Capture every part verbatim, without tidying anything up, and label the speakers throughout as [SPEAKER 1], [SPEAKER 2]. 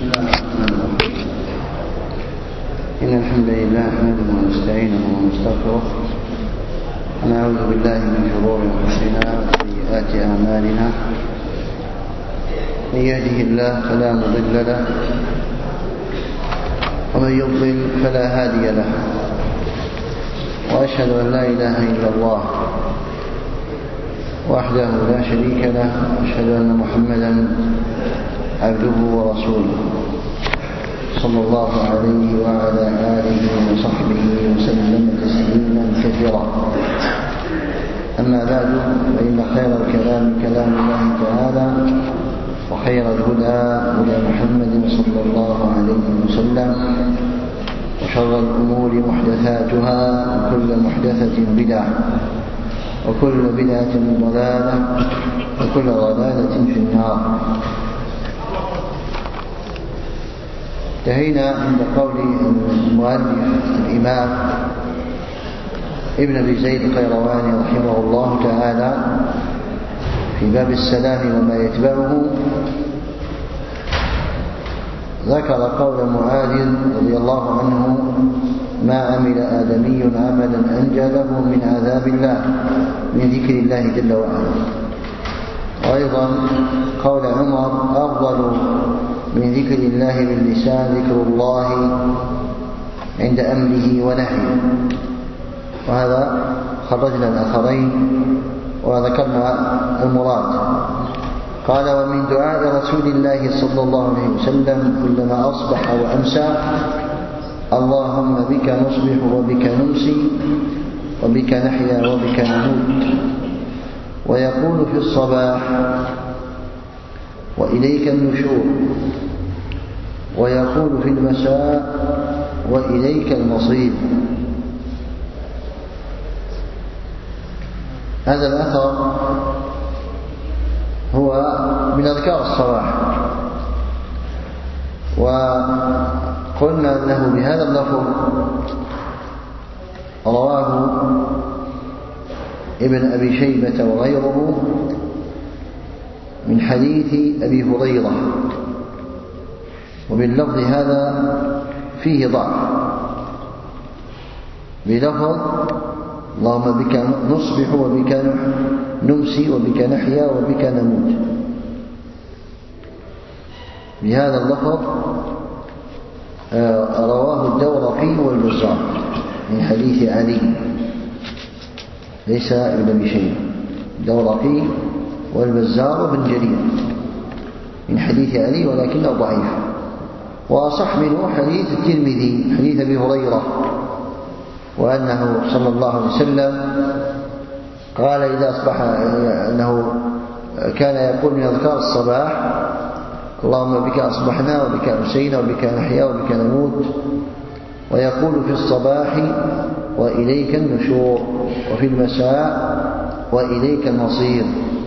[SPEAKER 1] إن الحمد لله نحمده ونستعينه ونستغفره ونعوذ بالله من شرور أنفسنا وسيئات أعمالنا. من يهده الله فلا مضل له ومن يضلل فلا هادي له، وأشهد أن لا إله إلا الله وحده لا شريك له، وأشهد أن محمدا عبده ورسوله صلى الله عليه وعلى آله وصحبه وسلم تسليما كثيرا. أما بعد، فإن خير الكلام كلام الله تعالى، وخير الهدى هدى محمد صلى الله عليه وسلم، وشر الأمور محدثاتها، وكل محدثة بدعة، وكل بدعة ضلالة، وكل ضلالة في النار. انتهينا عند قول المؤلف الإمام ابن أبي زيد القيرواني رحمه الله تعالى في باب السلام وما يتبعه. ذكر قول معاذ رضي الله عنه: ما عمل آدمي عملا أنجى له من عذاب الله من ذكر الله جل وعلا. وأيضا قول عمر: أفضل من ذكر الله باللسان ذكر الله عند أمره ونهيه. وهذا خرجنا الأثرين وذكرنا المراد. قال: ومن دعاء رسول الله صلى الله عليه وسلم كلما أصبح وأمسى: اللهم بك نصبح وبك نمسي وبك نحيا وبك نموت. ويقول في الصباح: وإليك النشور. ويقول في المساء: وإليك المصير. هذا الأثر هو من أذكار الصباح، وقلنا أنه بهذا اللفظ رواه ابن أبي شيبة وغيره من حديث أبي هريرة، وباللفظ هذا فيه ضعف، بلفظ: اللهم بك نصبح وبك نمسي وبك نحيا وبك نموت. بهذا اللفظ رواه الدورقي والبزار من حديث علي، ليس ابن أبي شيبة، الدورقي والبزار وابن جرير من حديث علي، ولكنه ضعيف. وأصح منه حديث الترمذي حديث أبي هريرة، وأنه صلى الله عليه وسلم قال إذا أصبح أنه كان يقول من أذكار الصباح: اللهم بك أصبحنا وبك أمسينا وبك نحيا وبك نموت. ويقول في الصباح: وإليك النشور. وفي المساء: وإليك المصير.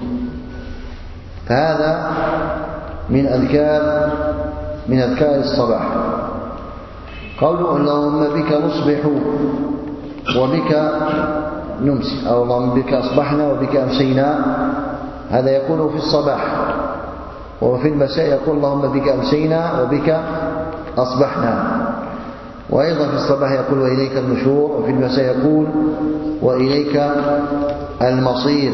[SPEAKER 1] فهذا من أذكار من أذكار الصباح. قوله: اللهم بك نصبح وبك نمسي، أو اللهم بك أصبحنا وبك أمسينا، هذا يقوله في الصباح. وفي المساء يقول: اللهم بك أمسينا وبك أصبحنا. وأيضا في الصباح يقول: وإليك النشور. وفي المساء يقول: وإليك المصير.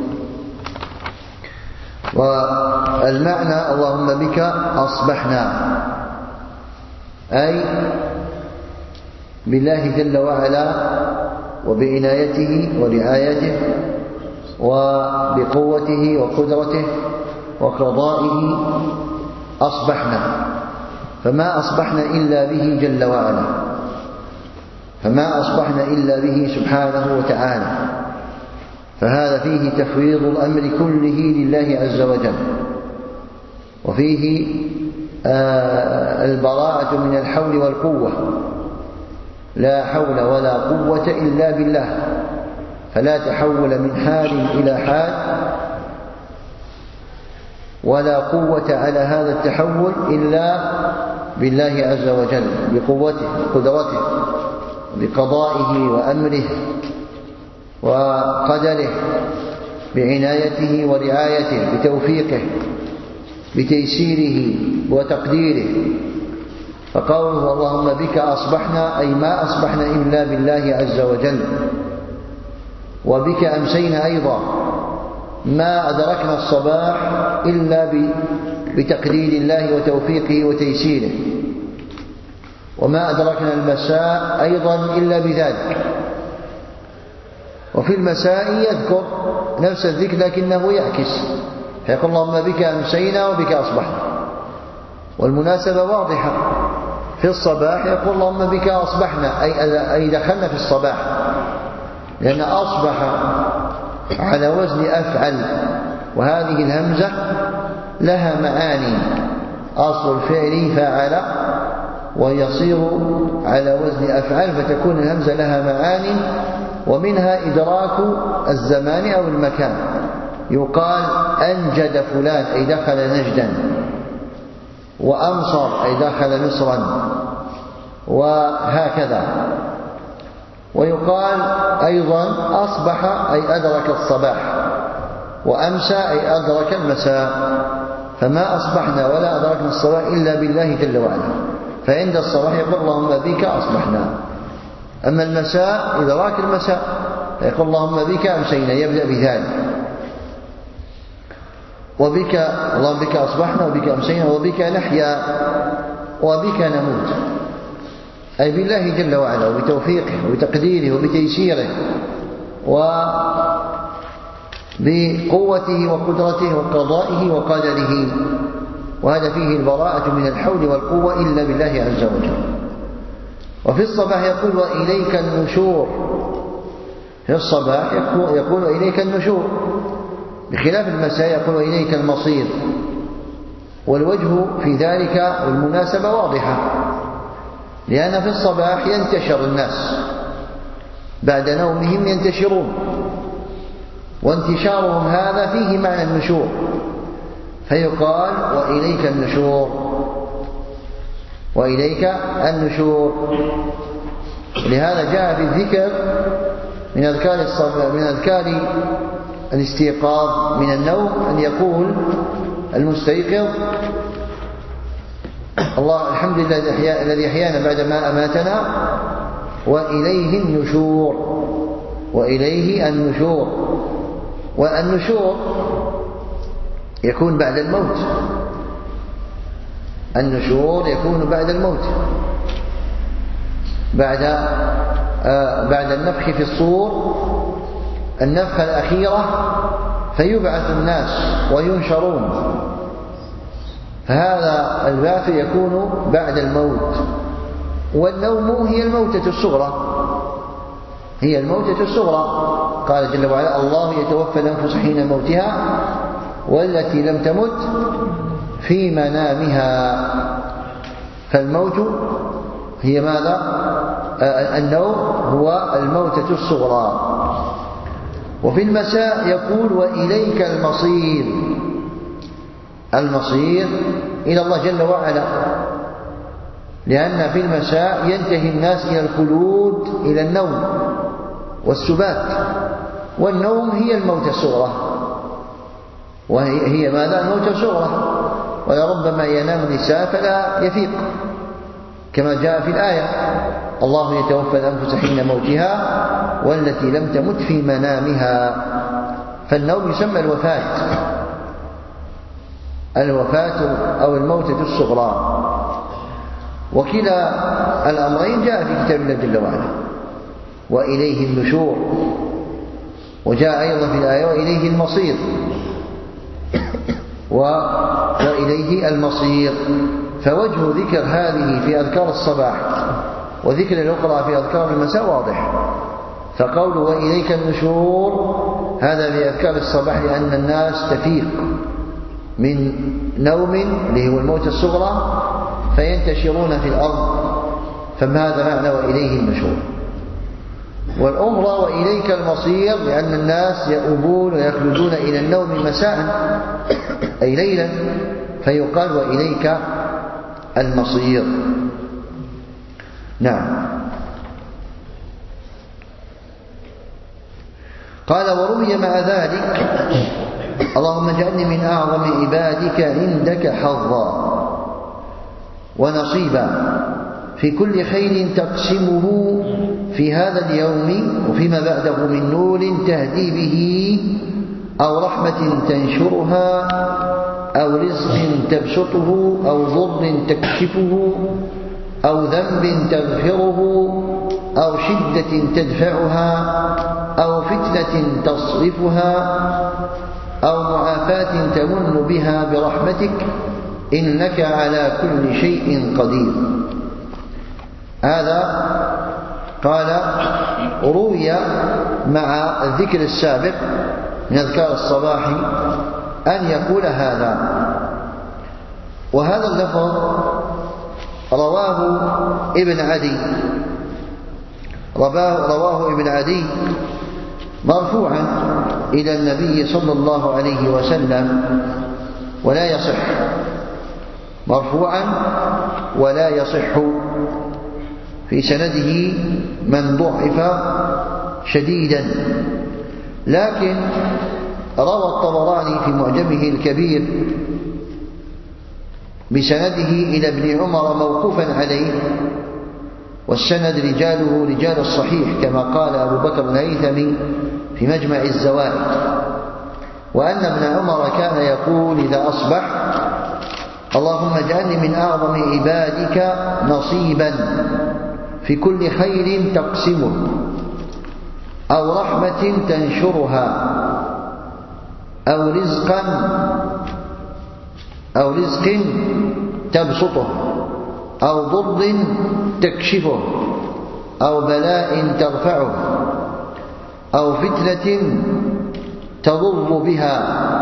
[SPEAKER 1] والمعنى: اللهم بك أصبحنا، أي بالله جل وعلا وبعنايته ورعايته وبقوته وقدرته وقضائه أصبحنا. فما أصبحنا إلا به جل وعلا، فما أصبحنا إلا به سبحانه وتعالى. فهذا فيه تفويض الأمر كله لله عز وجل، وفيه البراءة من الحول والقوة. لا حول ولا قوة إلا بالله، فلا تحول من حال إلى حال، ولا قوة على هذا التحول إلا بالله عز وجل، بقوته وقدرته بقضائه وأمره وقدره، بعنايته ورعايته، بتوفيقه. بتيسيره وتقديره. فقوله اللهم بك أصبحنا أي ما أصبحنا إلا بالله عز وجل، وبك أمسينا أيضا ما أدركنا الصباح إلا بتقدير الله وتوفيقه وتيسيره، وما أدركنا المساء أيضا إلا بذلك. وفي المساء يذكر نفس الذكر لكنه يعكس، فيقول اللهم بك أمسينا وبك أصبحنا، والمناسبة واضحة. في الصباح يقول اللهم بك أصبحنا أي دخلنا في الصباح، لأن أصبح على وزن أفعل، وهذه الهمزة لها معاني. أصل الفعل فعل ويصير على وزن أفعل، فتكون الهمزة لها معاني، ومنها إدراك الزمان أو المكان. يقال أنجد فلان أي دخل نجدا، وأمصر أي دخل مصرا، وهكذا. ويقال أيضا أصبح أي أدرك الصباح، وأمسى أي أدرك المساء. فما أصبحنا ولا أدركنا الصباح إلا بالله جل وعلا. فعند الصباح يقول اللهم بك أصبحنا. أما المساء إدراك المساء يقول اللهم بك أمسينا، يبدأ بذلك. وبك اللهم بك أصبحنا وبك أمسينا وبك نحيا وبك نموت، أي بالله جل وعلا وبتوفيقه وبتقديره وبتيسيره وبقوته وقدرته وقضائه وقدره. وهذا فيه البراءة من الحول والقوة إلا بالله عز وجل. وفي الصباح يقول وإليك النشور. في الصباح يقول وإليك النشور، بخلاف المساء يقول وإليك المصير. والوجه في ذلك والمناسبة واضحة، لأن في الصباح ينتشر الناس بعد نومهم، ينتشرون، وانتشارهم هذا فيه معنى النشور، فيقال وإليك النشور، وإليك النشور. لهذا جاء في الذكر من أذكار الصباح من أذكار الاستيقاظ من النوم أن يقول المستيقظ الله الحمد لله الذي أحيانا بعد ما أماتنا وإليه النشور، وإليه النشور. والنشور يكون بعد الموت، النشور يكون بعد الموت، بعد آه بعد النفخ في الصور، النفخة الأخيرة، فيبعث الناس وينشرون. فهذا البعث يكون بعد الموت. والنوم هي الموتة الصغرى، هي الموتة الصغرى. قال جل وعلا الله يتوفى الأنفس حين موتها والتي لم تمت في منامها. فالموت هي ماذا؟ النوم هو الموتة الصغرى. وفي المساء يقول وإليك المصير، المصير إلى الله جل وعلا، لأن في المساء ينتهي الناس إلى الخلود، إلى النوم والسبات. والنوم هي الموتة الصغرى، وهي هي ماذا؟ الموتة الصغرى. ولربما ينام الإنسان فلا يفيق، كما جاء في الآية الله يتوفى الأنفس حين موتها والتي لم تمت في منامها. فالنوم يسمى الوفاة، الوفاة أو الموتة الصغرى. وكلا الأمرين جاء في كتاب الله جل وعلا، وإليه النشور. وجاء أيضا في الآية وإليه المصير، وإليه المصير. فوجه ذكر هذه في أذكار الصباح وذكر الأخرى في أذكار المساء واضح. فقول وإليك النشور هذا في أذكار الصباح، لأن الناس تفيق من نوم اللي هو الموت الصغرى فينتشرون في الأرض، فماذا معنى وإليه النشور. والأخرى وإليك المصير، لأن الناس يؤوبون ويخلدون إلى النوم مساء أي ليلا، فيقال وإليك المصير. نعم. قال وروي مع ذلك اللهم اجعلني من أعظم عبادك عندك حظا ونصيبا في كل خير تقسمه في هذا اليوم وفيما بعده من نور تهدي به أو رحمة تنشرها أو رزق تبسطه أو ضر تكشفه أو ذنب تغفره أو شدة تدفعها أو فتنة تصرفها أو معافاة تمن بها برحمتك إنك على كل شيء قدير. هذا قال روي مع الذكر السابق من أذكار الصباح أن يقول هذا. وهذا اللفظ رواه ابن عدي رواه ابن عدي مرفوعا إلى النبي صلى الله عليه وسلم ولا يصح، مرفوعا ولا يصح، في سنده من ضعف شديدا، لكن روى الطبراني في معجمه الكبير بسنده إلى ابن عمر موقوفا عليه، والسند رجاله رجال الصحيح كما قال أبو بكر الهيثمي في مجمع الزوائد، وأن ابن عمر كان يقول إذا أصبح اللهم اجعلني من أعظم عبادك نصيبا في كل خير تقسمه أو رحمة تنشرها أو رزقا أو رزق تبسطه أو ضر تكشفه أو بلاء ترفعه أو فتنة تضر بها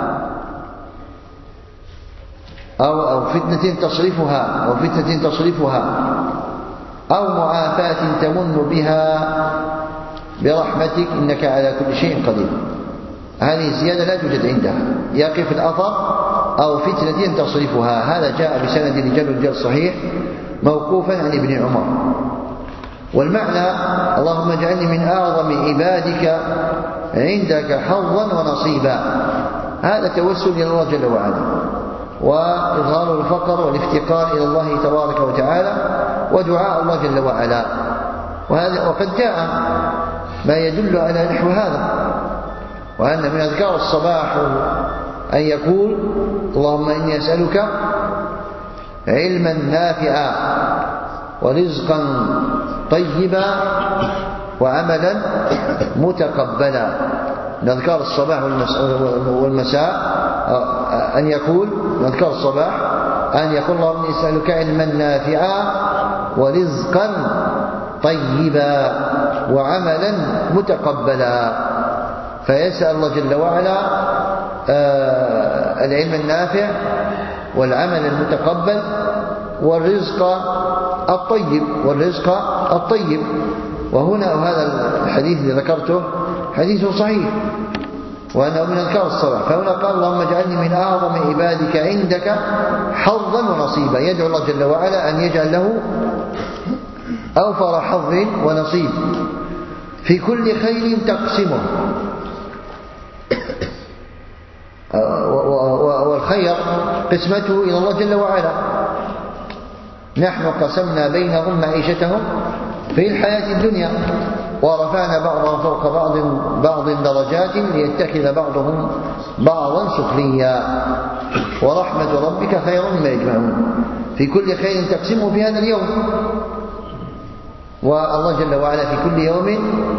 [SPEAKER 1] أو أو فتنة تصرفها أو فتنة تصرفها أو معافاة تمن بها برحمتك إنك على كل شيء قدير. هذه الزيادة لا توجد عندها، يقف الأثر أو فتنة تصرفها. هذا جاء بسند رجال رجال صحيح موقوفا عن ابن عمر. والمعنى اللهم اجعلني من أعظم عبادك عندك حظا ونصيبا. هذا توسل إلى الله جل وعلا وإظهار الفقر والافتقار إلى الله تبارك وتعالى ودعاء الله جل وعلا. وهذا وقد جاء ما يدل على نحو هذا، وأن من أذكار الصباح أن يقول اللهم إني أسألك علما نافعا ورزقا طيبا وعملا متقبلا. من أذكار الصباح والمساء أن يقول من أذكار الصباح أن يقول اللهم إني أسألك علما نافعا ورزقا طيبا وعملا متقبلا. فيسأل الله جل وعلا العلم النافع والعمل المتقبل والرزق الطيب والرزق الطيب. وهنا وهذا الحديث الذي ذكرته حديث صحيح وأنه من أذكار الصباح. فهنا قال اللهم اجعلني من أعظم عبادك عندك حظا ونصيبا. يدعو الله جل وعلا أن يجعل له أوفر حظ ونصيب في كل خير تقسمه. والخير قسمته إلى الله جل وعلا. نحن قسمنا بينهم معيشتهم في الحياة الدنيا ورفعنا بعضهم فوق بعض بعض درجات ليتخذ بعضهم بعضا سخريا ورحمة ربك خير مما يجمعون. في كل خير تقسمه في هذا اليوم. والله جل وعلا في كل يوم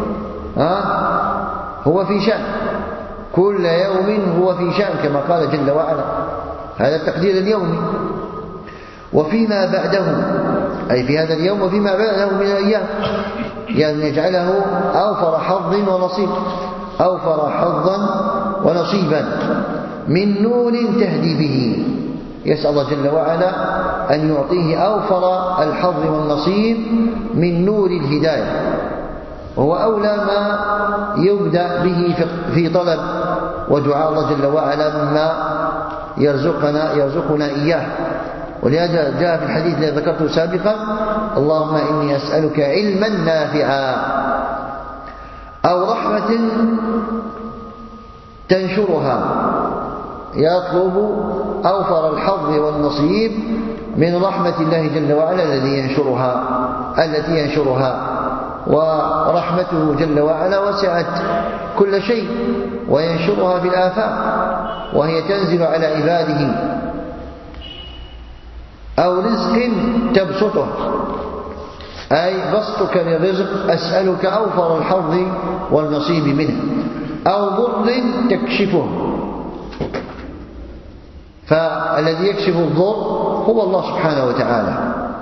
[SPEAKER 1] هو في شأن، كل يوم هو في شأن كما قال جل وعلا. هذا التقدير اليومي. وفيما بعده أي في هذا اليوم وفيما بعده من الأيام يعني يجعله أوفر حظ ونصيب أوفر حظا ونصيبا من نور تهدي به. يسأل الله جل وعلا أن يعطيه أوفر الحظ والنصيب من نور الهداية، وهو أولى ما يبدأ به في طلب ودعاء الله جل وعلا مما يرزقنا يرزقنا إياه. ولهذا جاء في الحديث الذي ذكرته سابقا اللهم إني أسألك علما نافعا أو رحمة تنشرها يطلب أوفر الحظ والنصيب من رحمة الله جل وعلا الذي ينشرها التي ينشرها ورحمته جل وعلا وسعت كل شيء وينشرها في الآفاق، وهي تنزل على عباده. أو رزق تبسطه، أي بسطك للرزق، أسألك أوفر الحظ والنصيب منه. أو ضر تكشفه، فالذي يكشف الضر هو الله سبحانه وتعالى.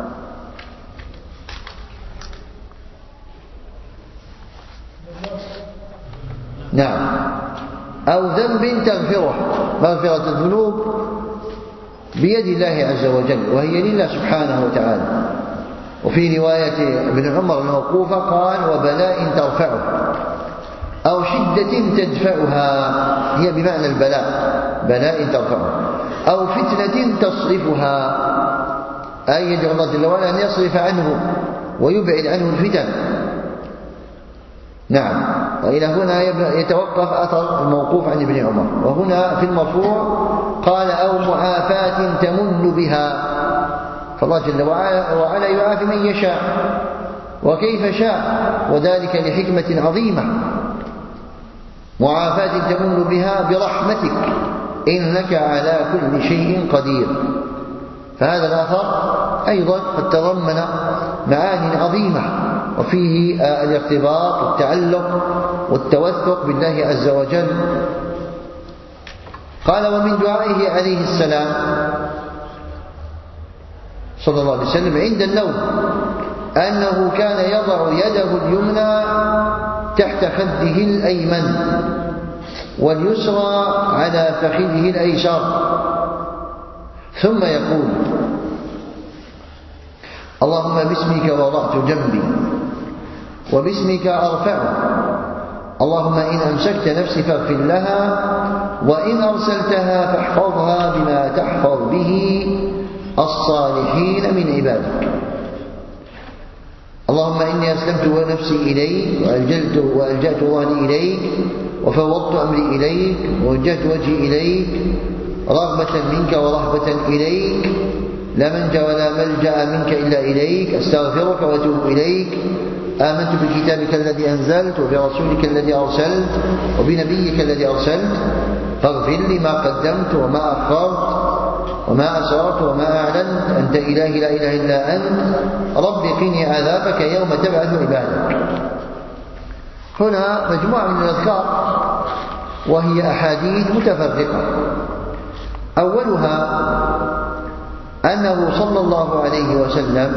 [SPEAKER 1] نعم. أو ذنب تغفره، مغفرة الذنوب بيد الله عز وجل وهي لله سبحانه وتعالى. وفي رواية ابن عمر الموقوفة قال: وبلاء ترفعه، أو شدة تدفعها، هي بمعنى البلاء، بلاء ترفعه. أو فتنة تصرفها، أي يدعو الله جل وعلا أن يصرف عنه ويبعد عنه الفتن. نعم. وإلى هنا يتوقف أثر الموقوف عن ابن عمر. وهنا في المرفوع قال: أو معافاة تمن بها، فالله جل وعلا يعافي من يشاء وكيف شاء، وذلك لحكمة عظيمة. معافاة تمن بها برحمتك إنك على كل شيء قدير. فهذا الأثر أيضا قد تضمن معاني عظيمة، وفيه الارتباط والتعلق والتوثق بالله عز وجل. قال: ومن دعائه عليه السلام صلى الله عليه وسلم عند النوم أنه كان يضع يده اليمنى تحت خده الأيمن واليسرى على فخذه الأيسر، ثم يقول: اللهم باسمك وضعت جنبي وباسمك أرفعه، اللهم إن أمسكت نفسي فاغفر لها، وإن أرسلتها فاحفظها بما تحفظ به الصالحين من عبادك. اللهم إني أسلمت نفسي إليك وألجأت وألجأت ظهري إليك وفوضت أمري إليك ووجهت وجهي إليك رغبة منك ورهبة إليك، لا منجا ولا ملجأ منك إلا إليك، أستغفرك وأتوب إليك. آمنت بكتابك الذي أنزلت وبرسولك الذي أرسلت وبنبيك الذي أرسلت، فاغفر لي ما قدمت وما أخرت وما أسررت وما أعلنت، أنت إلهي لا إله إلا أنت، رب قني عذابك يوم تبعث عبادك. هنا مجموعة من الأذكار وهي أحاديث متفرقة. أولها أنه صلى الله عليه وسلم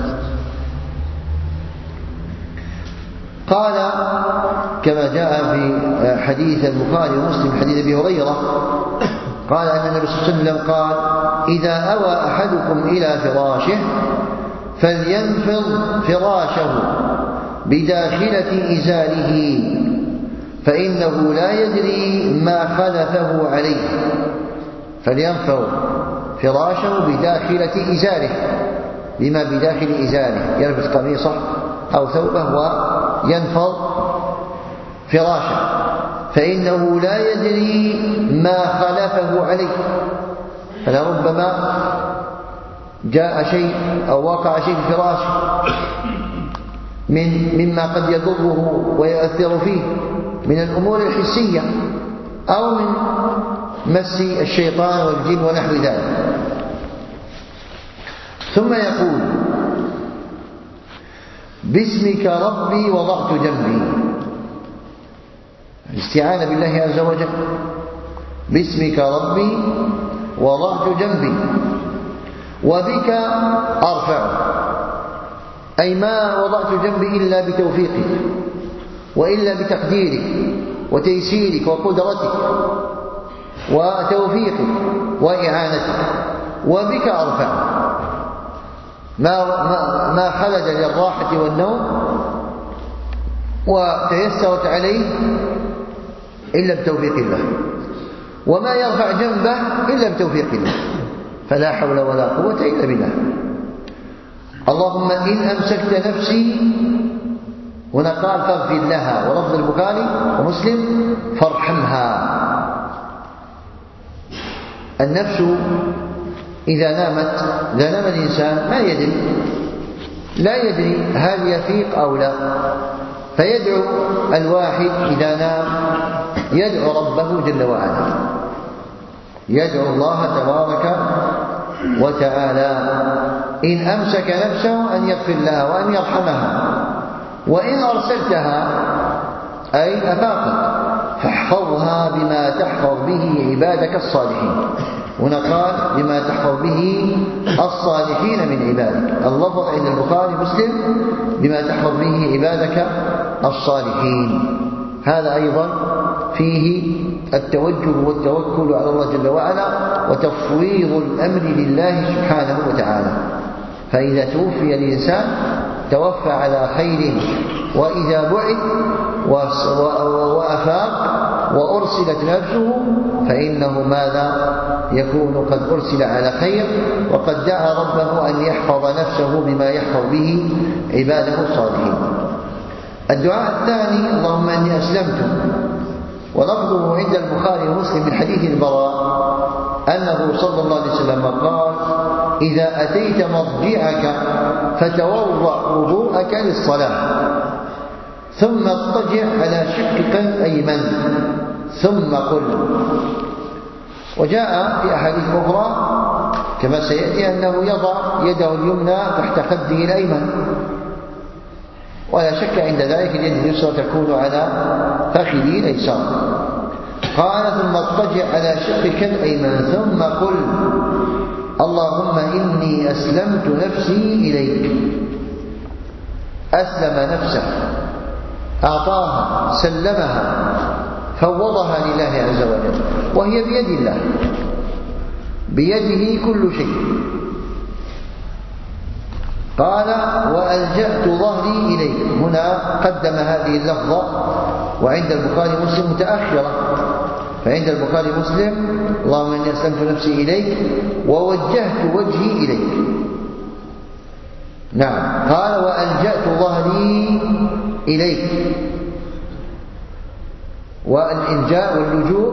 [SPEAKER 1] قال كما جاء في حديث البخاري ومسلم حديث أبي هريرة، قال أن النبي صلى الله عليه وسلم قال: إذا أوى أحدكم إلى فراشه فلينفض فراشه بداخلة إزاره، فإنه لا يدري ما خلفه عليه. فلينفض فراشه بداخلة إزاره، بما بداخل إزاره، يلبس قميصه أو ثوبه وينفض فراشه، فإنه لا يدري ما خلفه عليه. فلربما جاء شيء أو وقع شيء في فراشه من مما قد يضره ويؤثر فيه من الأمور الحسية أو من مس الشيطان والجن ونحو ذلك. ثم يقول: باسمك ربي وضعت جنبي، الاستعانة بالله عز وجل. باسمك ربي وضعت جنبي وبك أرفعه، أي ما وضعت جنبي إلا بتوفيقك وإلا بتقديرك وتيسيرك وقدرتك وتوفيقك وإعانتك، وبك أرفعه، ما ما ما خلد للراحة والنوم وتيسرت عليه إلا بتوفيق الله، وما يرفع جنبه إلا بتوفيق الله، فلا حول ولا قوة إلا بالله. اللهم إن أمسكت نفسي، هنا قال فاغفر لها، ولفظ البخاري ومسلم فارحمها. النفس إذا نامت إذا نام الإنسان ما يدري لا يدري هل يفيق أو لا، فيدعو الواحد إذا نام يدعو ربه جل وعلا، يدعو الله تبارك وتعالى إن أمسك نفسه أن يغفر لها وأن يرحمها، وإن أرسلتها أي أفاقت فاحفظها بما تحفظ به عبادك الصالحين. هنا قال بما تحفظ به الصالحين من عبادك، اللفظ عند البخاري مسلم بما تحفظ به عبادك الصالحين. هذا أيضا فيه التوجه والتوكل على الله جل وعلا وتفويض الأمر لله سبحانه وتعالى. فإذا توفي الإنسان توفى على خير، وإذا بعث وأفاق وأرسلت نفسه فإنه ماذا يكون قد أرسل على خير، وقد دعا ربه أن يحفظ نفسه بما يحفظ به عباده الصالحين. الدعاء الثاني اللهم أني أسلمت، ولفظه عند البخاري ومسلم من حديث البراء أنه صلى الله عليه وسلم قال إذا أتيت مضجعك فتوضأ وضوءك للصلاة ثم اضطجع على شقك الأيمن ثم قل. وجاء في أحاديث أخرى كما سيأتي أنه يضع يده اليمنى تحت خده الأيمن، ولا شك عند ذلك اليد اليسرى تكون على فخذه الأيسر. قال ثم اضطجع على شقك الأيمن ثم قل اللهم إني أسلمت نفسي إليك. أسلم نفسه، أعطاها، سلمها، فوضها لله عز وجل، وهي بيد الله، بيده كل شيء. قال وألجأت ظهري إليك. هنا قدم هذه اللفظة، وعند البخاري مسلم متأخرة، فعند البخاري مسلم اللهم إني أسلمت نفسي إليك ووجهت وجهي إليك. نعم، قال وألجأت ظهري إليك. والإلجاء واللجوء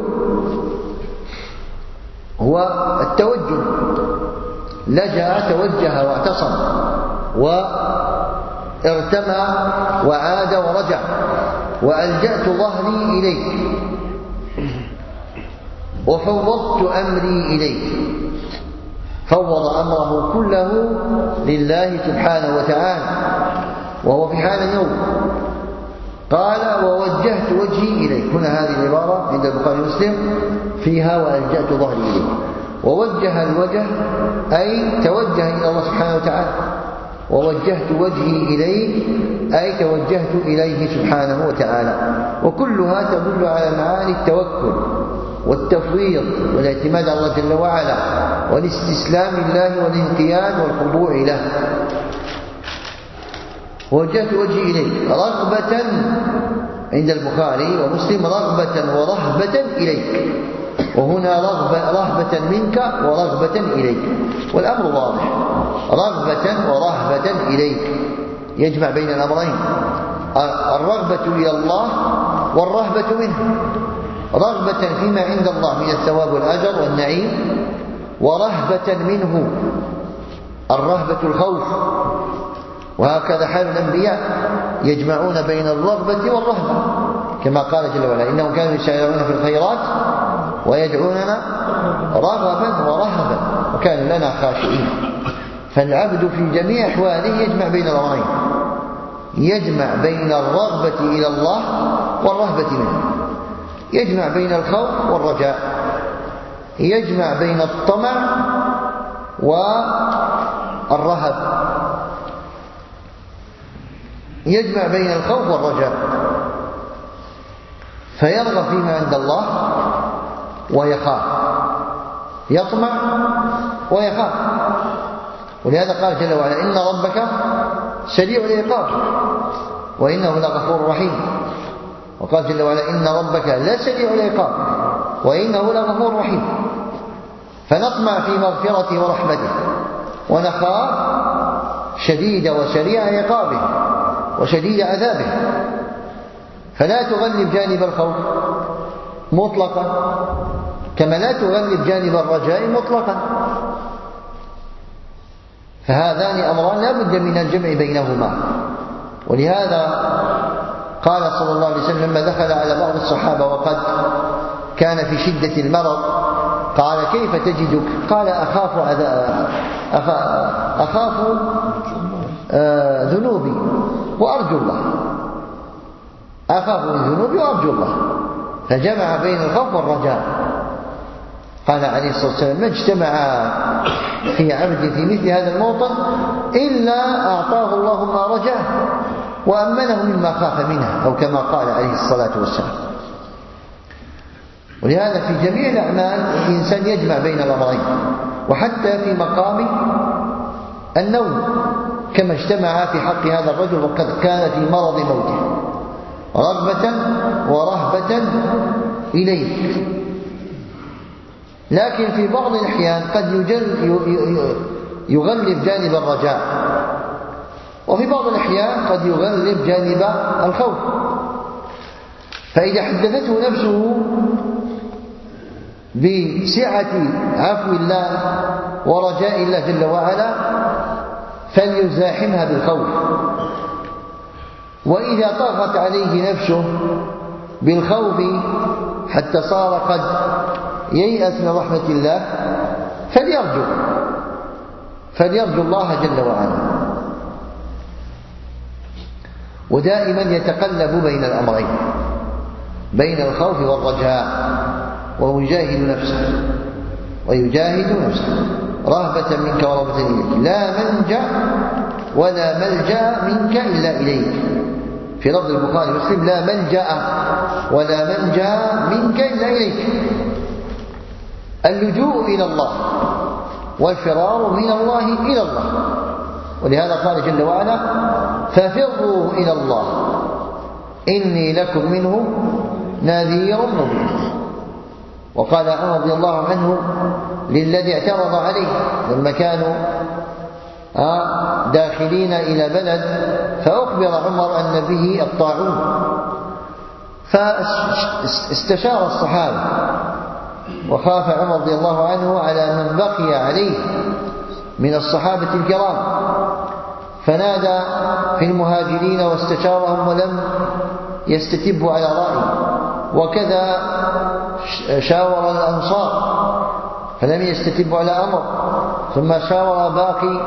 [SPEAKER 1] هو التوجه، لجأ توجه واعتصم وارتمى وعاد ورجع. وألجأت ظهري إليك وفوضت أمري إليك. فوض أمره كله لله سبحانه وتعالى وهو في حال النوم. قال ووجهت وجهي إليك. هنا هذه العبارة عند البخاري ومسلم فيها وألجأت ظهري إليك. ووجه الوجه أي توجه إلى الله سبحانه وتعالى، ووجهت وجهي إليه أي توجهت إليه سبحانه وتعالى. وكلها تدل على معاني التوكل والتفويض والاعتماد على الله جل وعلا والاستسلام لله والانقياد والخضوع له. ووجهت وجهي إليك رغبة عند البخاري ومسلم رغبة ورهبة إليك، وهنا رغبة, رهبة منك ورغبة إليك، والأمر واضح، رغبة ورهبة إليك يجمع بين الأمرين، الرغبة إلى الله والرهبة منه، رغبة فيما عند الله من الثواب والأجر والنعيم، ورهبة منه الرهبة الخوف. وهكذا حال الأنبياء يجمعون بين الرغبة والرهبة، كما قال جل وعلا إنهم كانوا يسارعون في الخيرات ويدعوننا رغبا ورهبا وكانوا لنا خاشعين. فالعبد في جميع أحواله يجمع بين الأمرين، يجمع بين الرغبة إلى الله والرهبة منه، يجمع بين الخوف والرجاء، يجمع بين الطمع والرهب، يجمع بين الخوف والرجاء، فيرغب فيما عند الله ويخاف، يطمع ويخاف. ولهذا قال جل وعلا إن ربك سريع العقاب وإنه لغفور رحيم. وقال جل وعلا إن ربك لا سريع العقاب وإنه لغفور رحيم. فنطمع في مغفرته ورحمته، ونخاف شديد وسريع عقابه وشديد عذابه. فلا تغلب جانب الخوف مطلقا، كما لا تغلب جانب الرجاء مطلقا. فهذان أمران لا بد من الجمع بينهما. ولهذا قال صلى الله عليه وسلم لما دخل على بعض الصحابة وقد كان في شدة المرض قال كيف تجدك؟ قال أخاف عذاب أخاف ذنوبي وأرجو الله، أخاف من ذنوبي وأرجو الله، فجمع بين الخوف والرجاء. قال عليه الصلاة والسلام ما اجتمع في عبد في مثل هذا الموطن إلا أعطاه الله ما رجاه وأمنه مما خاف منه، أو كما قال عليه الصلاة والسلام. ولهذا في جميع الأعمال الإنسان يجمع بين الأمرين، وحتى في مقام النوم كما اجتمع في حق هذا الرجل وقد كان في مرض موته رغبة ورهبة إليك. لكن في بعض الأحيان قد يغلب جانب الرجاء، وفي بعض الأحيان قد يغلب جانب الخوف. فإذا حدثته نفسه بسعة عفو الله ورجاء الله جل وعلا فليزاحمها بالخوف، وإذا طغت عليه نفسه بالخوف حتى صار قد ييأس من رحمة الله فليرجو فليرجو الله جل وعلا. ودائما يتقلب بين الأمرين، بين الخوف والرجاء، ويجاهد نفسه ويجاهد نفسه رهبة منك ورهبة إليك، لا منجأ ولا ملجأ منك إلا إليك. في لفظ البخاري ومسلم لا ملجأ ولا منجأ منك إلا إليك. اللجوء إلى الله والفرار من الله إلى الله. ولهذا قال جل وعلا ففروا إلى الله إني لكم منه نذير مبين. وقال عمر رضي الله عنه للذي اعترض عليه لما كانوا داخلين إلى بلد فأخبر عمر أن به الطاعون، فاستشار الصحابة وخاف عمر رضي الله عنه على من بقي عليه من الصحابة الكرام، فنادى في المهاجرين واستشارهم ولم يستتبوا على رأيه، وكذا شاور الأنصار فلم يستتبوا على أمر، ثم شاور باقي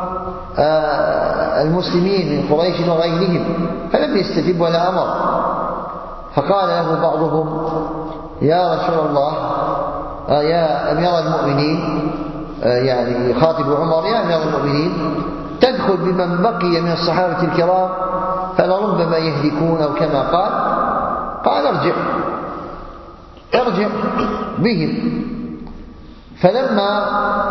[SPEAKER 1] المسلمين من قريش وغيرهم فلم يستتبوا على أمر. فقال له بعضهم يا رسول الله يا أمير المؤمنين، يعني يخاطب عمر يا أمير المؤمنين تدخل بمن بقي من الصحابة الكرام فلربما يهلكون أو كما قال. قال ارجع ارجع بهم. فلما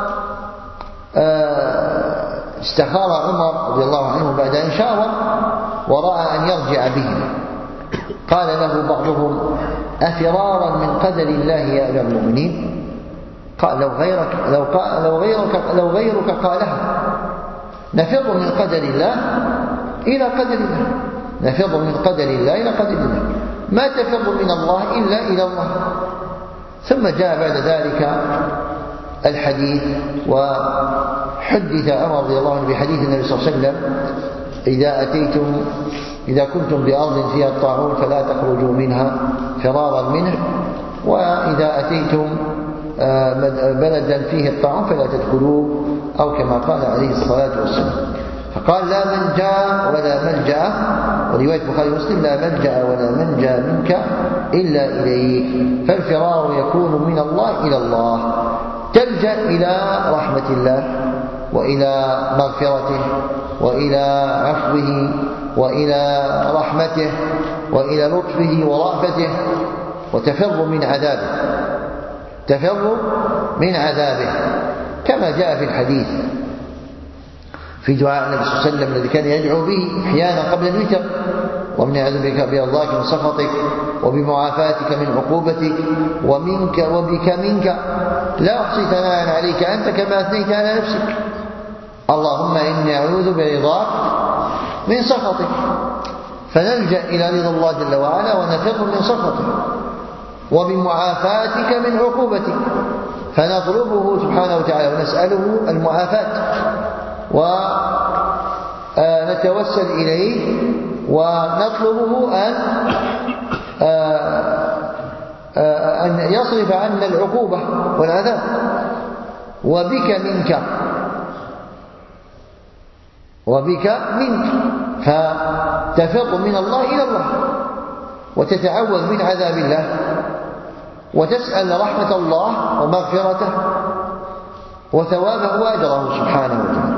[SPEAKER 1] استخار عمر رضي الله عنه بعد أن شاور ورأى أن يرجع بهم قال له بعضهم أفرارا من قدر الله يا أمير المؤمنين؟ قال لو غيرك لو قال لو غيرك لو غيرك قالها نفر من قدر الله إلى قدر الله، نفر من قدر الله إلى قدر الله، ما تفر من الله إلا إلى الله. ثم جاء بعد ذلك الحديث وحدث عمر رضي الله عنه بحديث النبي صلى الله عليه وسلم إذا أتيتم إذا كنتم بأرض فيها الطاعون فلا تخرجوا منها فرارا منه، وإذا أتيتم بلدا فيه الطاعون فلا تدخلوه، أو كما قال عليه الصلاة والسلام. فقال لا منجا ولا ملجأ، ورواية البخاري ومسلم لا ملجأ ولا منجا منك إلا إليك. فالفرار يكون من الله إلى الله، تلجأ إلى رحمة الله وإلى مغفرته وإلى عفوه وإلى رحمته وإلى لطفه ورأفته، وتفر من عذابه، تفر من عذابه كما جاء في الحديث في دعاء النبي صلى الله عليه وسلم الذي كان يدعو به احيانا قبل الوتر: ومن أعوذ بك برضاك من سخطك وبمعافاتك من عقوبتك ومنك وبك منك لا أحصي ثناء عليك أنت كما أثنيت على نفسك، اللهم إني أعوذ برضاك من سخطك. فنلجأ إلى رضا الله جل وعلا ونفر من سخطه. وبمعافاتك من عقوبتك، فنطلبه سبحانه وتعالى ونسأله المعافاة ونتوسل إليه ونطلبه أن أن يصرف عنا العقوبة والعذاب. وبك منك وبك منك فتفر من الله إلى الله وتتعوذ من عذاب الله وتسأل رحمة الله ومغفرته وثوابه وأجره سبحانه وتعالى.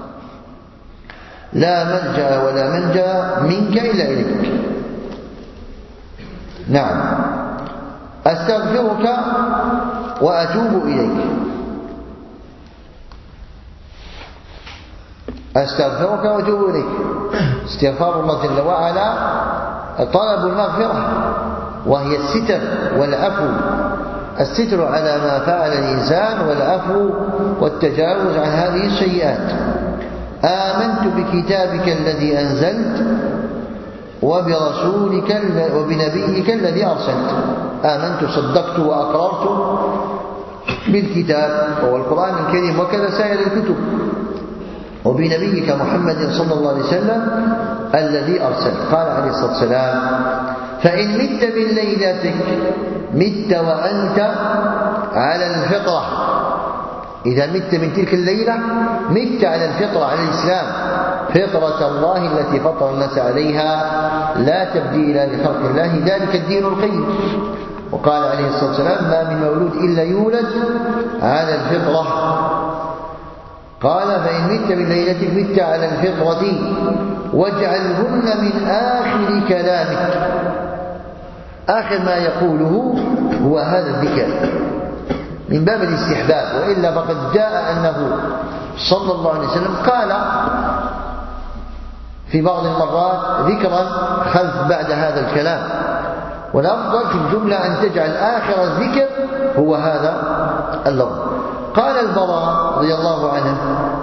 [SPEAKER 1] لا ملجأ ولا منجا منك إلا إليك. نعم. أستغفرك وأتوب إليك. أستغفرك وأتوب إليك. استغفار الله جل وعلا طلب المغفرة، وهي الستر والعفو، الستر على ما فعل الإنسان والعفو والتجاوز عن هذه السيئات. آمنت بكتابك الذي أنزلت وبرسولك وبنبيك الذي أرسلت. آمنت صدقت وأقررت بالكتاب وهو القرآن الكريم وكذا سائر الكتب، وبنبيك محمد صلى الله عليه وسلم الذي أرسلت. قال عليه الصلاة والسلام: فإن مت من ليلتك مت وأنت على الفطرة. إذا مت من تلك الليلة مت على الفطرة، على الإسلام، فطرة الله التي فطر الناس عليها لا تبديل لخلق الله، ذلك الدين القيم. وقال عليه الصلاة والسلام: ما من مولود إلا يولد على الفطرة. قال: فإن مت من ليلتك مت على الفطرة واجعلهن من آخر كلامك. آخر ما يقوله هو هذا الذكر من باب الاستحباب، وإلا فقد جاء أنه صلى الله عليه وسلم قال في بعض المرات ذكرا خلف بعد هذا الكلام، والأفضل في الجملة أن تجعل آخر الذكر هو هذا اللفظ. قال البراء رضي الله عنه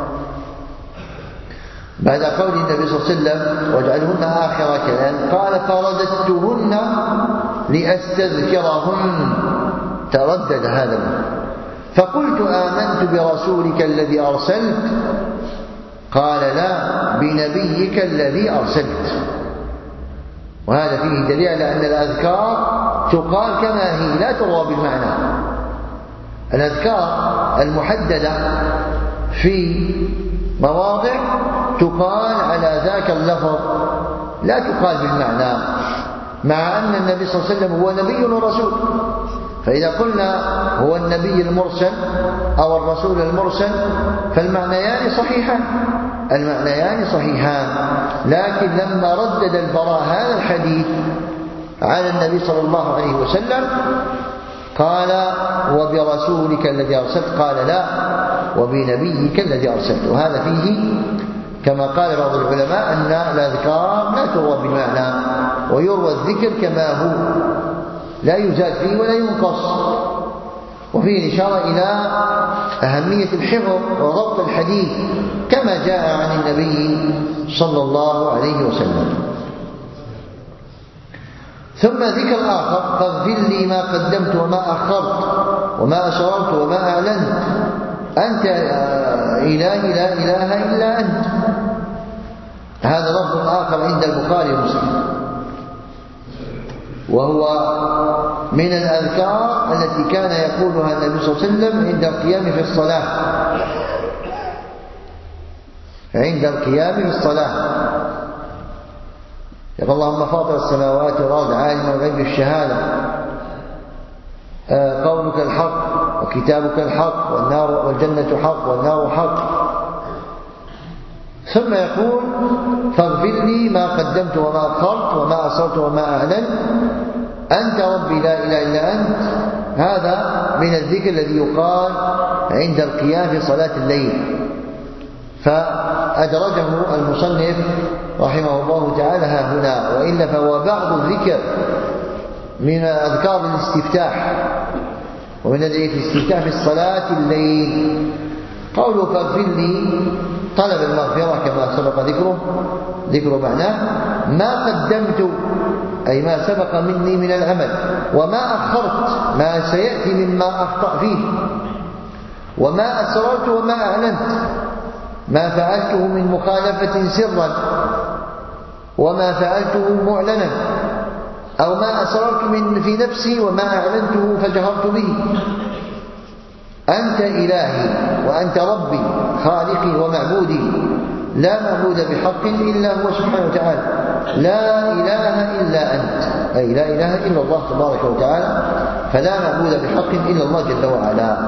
[SPEAKER 1] بعد قول النبي صلى الله عليه وسلم: واجعلهن آخر كلام، قال: فرددتهن لأستذكرهن. تردد هذا، فقلت: آمنت برسولك الذي أرسلت؟ قال: لا، بنبيك الذي أرسلت. وهذا فيه دليل على أن الأذكار تقال كما هي، لا تروى بالمعنى. الأذكار المحددة في مواضع تقال على ذاك اللفظ، لا تقال بالمعنى، مع أن النبي صلى الله عليه وسلم هو نبي ورسول. فإذا قلنا هو النبي المرسل أو الرسول المرسل فالمعنيان صحيحان، المعنيان صحيحان. لكن لما ردد البراء هذا الحديث على النبي صلى الله عليه وسلم قال: وبرسولك الذي أرسلت؟ قال: لا، وبنبيك الذي أرسلت. وهذا فيه كما قال بعض العلماء أن الأذكار لا تروى بالمعنى، ويروى الذكر كما هو، لا يزاد فيه ولا ينقص. وفيه إشارة إلى أهمية الحفظ وضبط الحديث كما جاء عن النبي صلى الله عليه وسلم. ثم ذكر آخر: فاغفر لي ما قدمت وما أخرت وما أسررت وما أعلنت، أنت إلهي لا إله إلا أنت. هذا لفظ آخر عند البخاري ومسلم، وهو من الأذكار التي كان يقولها النبي صلى الله عليه وسلم عند القيام في الصلاة، عند القيام في الصلاة. يقول: اللهم فاطر السماوات والأرض عالم الغيب الشهادة، قولك الحق وكتابك الحق والنار والجنة حق والنار حق. ثم يقول: فاغفر لي ما قدمت وما أخرت وما أسررت وما أعلنت، أنت ربي لا إله إلا أنت. هذا من الذكر الذي يقال عند القيام في صلاة الليل، فأدرجه المصنف رحمه الله تعالى ها هنا، وإلا فهو بعض الذكر من أذكار الاستفتاح، ومن الذي في الاستفتاح في الصلاة الليل. قوله فاغفر لي طلب المغفرة كما سبق ذكره ذكر معناه. ما قدمت أي ما سبق مني من العمل، وما أخرت ما سيأتي مما أخطأ فيه، وما أسررت وما أعلنت، ما فعلته من مخالفة سرا وما فعلته معلنا، أو ما أسررت من في نفسي وما أعلنته فجهرت به. أنت إلهي وأنت ربي خالقي ومعبودي، لا معبود بحق إلا هو سبحانه وتعالى، لا إله إلا أنت، أي لا إله إلا الله تبارك وتعالى، فلا معبود بحق إلا الله جل وعلا.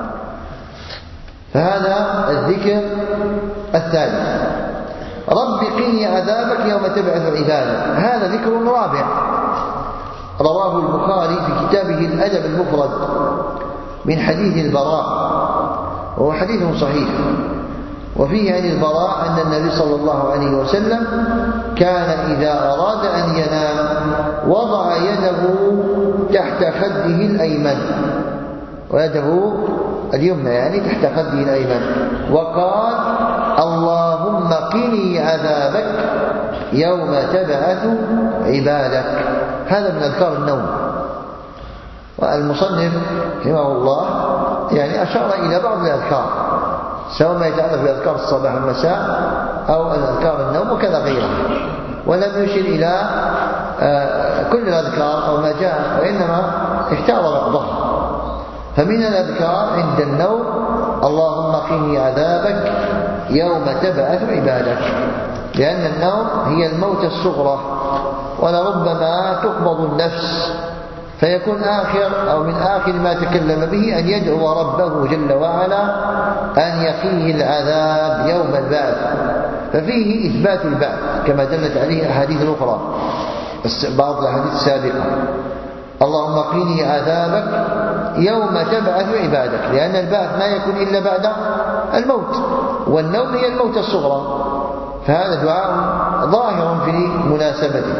[SPEAKER 1] فهذا الذكر الثالث. رب قني عذابك يوم تبعث عبادك، هذا ذكر رابع رواه البخاري في كتابه الأدب المفرد من حديث البراء، وهو حديث صحيح. وفيه عن البراء أن النبي صلى الله عليه وسلم كان إذا أراد أن ينام وضع يده تحت خده الأيمن، ويده اليمنى يعني تحت خده الأيمن، وقال اللهم قني عذابك يوم تبعث عبادك. هذا من أذكار النوم. والمصنف رحمه الله يعني أشار إلى بعض الأذكار، سواء ما يتعلق بأذكار الصباح والمساء أو أذكار النوم وكذا غيرها، ولم يشر إلى كل الأذكار أو ما جاء، وإنما اختار بعضها. فمن الأذكار عند النوم اللهم قني عذابك يوم تبعث عبادك، لأن النوم هي الموت الصغرى، ولربما تقبض النفس فيكون آخر أو من آخر ما تكلم به أن يدعو ربه جل وعلا أن يقيه العذاب يوم البعث، ففيه إثبات البعث كما دلت عليه أحاديث أخرى، بعض الأحاديث السابقة. اللهم قني عذابك يوم تبعث عبادك، لأن البعث ما يكون إلا بعد الموت، والنوم هي الموت الصغرى، فهذا دعاء ظاهر في مناسبته.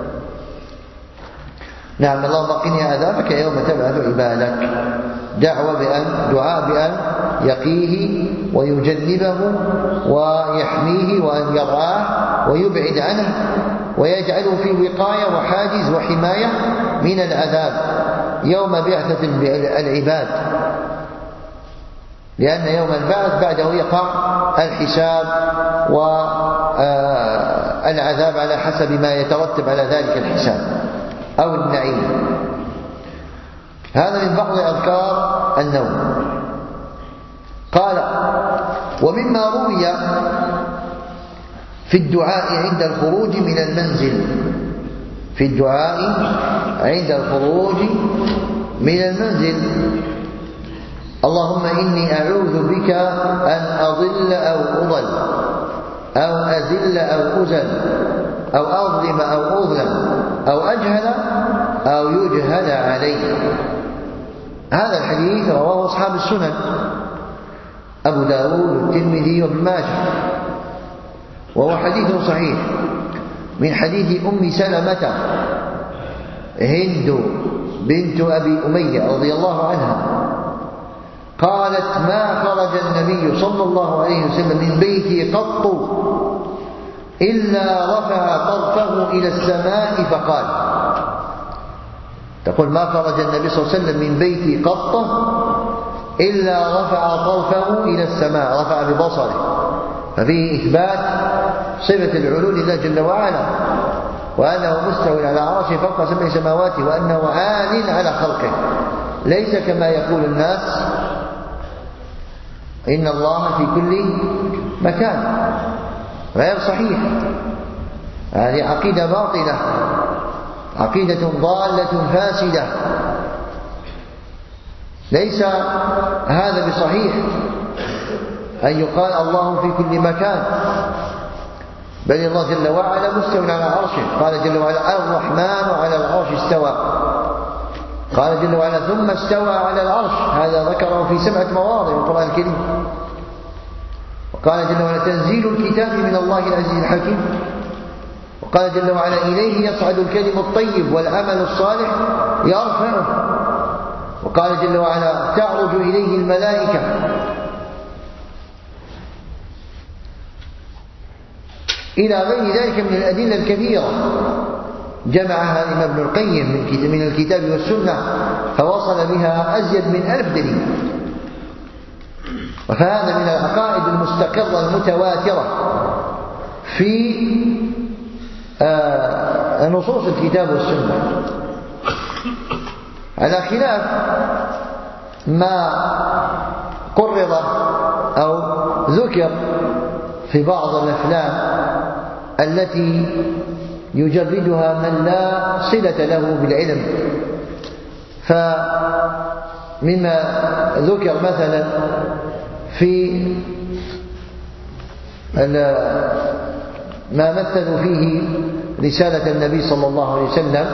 [SPEAKER 1] نعم، اللهم قني عذابك يوم تبعث عبادك، دعوة بأن دعاء بأن يقيه ويجنبه ويحميه وأن يرعاه ويبعد عنه ويجعله في وقاية وحاجز وحماية من العذاب يوم بعثة العباد، لأن يوم البعث بعده يقع الحساب والعذاب على حسب ما يترتب على ذلك الحساب أو النعيم. هذا من بعض أذكار النوم. قال ومما روي في الدعاء عند الخروج من المنزل، في الدعاء عند الخروج من المنزل اللهم إني أعوذ بك أن أضل أو أضل أو أذل أو أزل أو أظلم أو أظلم أو أجهل أو يجهل علي. هذا الحديث رواه أصحاب السنن أبو داود والترمذي وابن ماجه، وهو حديث صحيح من حديث أم سلمة هند بنت أبي أمية رضي الله عنها قالت ما خرج النبي صلى الله عليه وسلم من بيتي قط إلا رفع طرفه إلى السماء فقال، تقول ما خرج النبي صلى الله عليه وسلم من بيتي قط إلا رفع طرفه إلى السماء، رفع ببصره، ففيه إثبات صفة العلو لله جل وعلا، وأنه مستوي على عرشه فوق سبع سماوات، وأنه عال على خلقه، ليس كما يقول الناس إن الله في كل مكان، غير صحيح. هذه عقيدة باطلة، عقيدة ضالة فاسدة، ليس هذا بصحيح أن يقال الله في كل مكان، بل الله جل وعلا مستوى على عرشه، قال جل وعلا الرحمن على العرش استوى، قال جل وعلا ثم استوى على العرش، هذا ذكره في سبعة مواضع من القرآن الكريم. وقال جل وعلا تنزيل الكتاب من الله العزيز الحكيم، وقال جل وعلا إليه يصعد الكلم الطيب والعمل الصالح يرفعه، وقال جل وعلا تعرج إليه الملائكة. إلى غير ذلك من الأدلة الكثيرة جمعها الإمام ابن القيم من الكتاب والسنة فوصل بها أزيد من ألف دليل. فهذا من العقائد المستقرة المتواترة في نصوص الكتاب والسنة، على خلاف ما قرر أو ذكر في بعض الأفلام التي يجردها من لا صلة له بالعلم. فمما ذكر مثلا في ما مثلوا فيه رسالة النبي صلى الله عليه وسلم،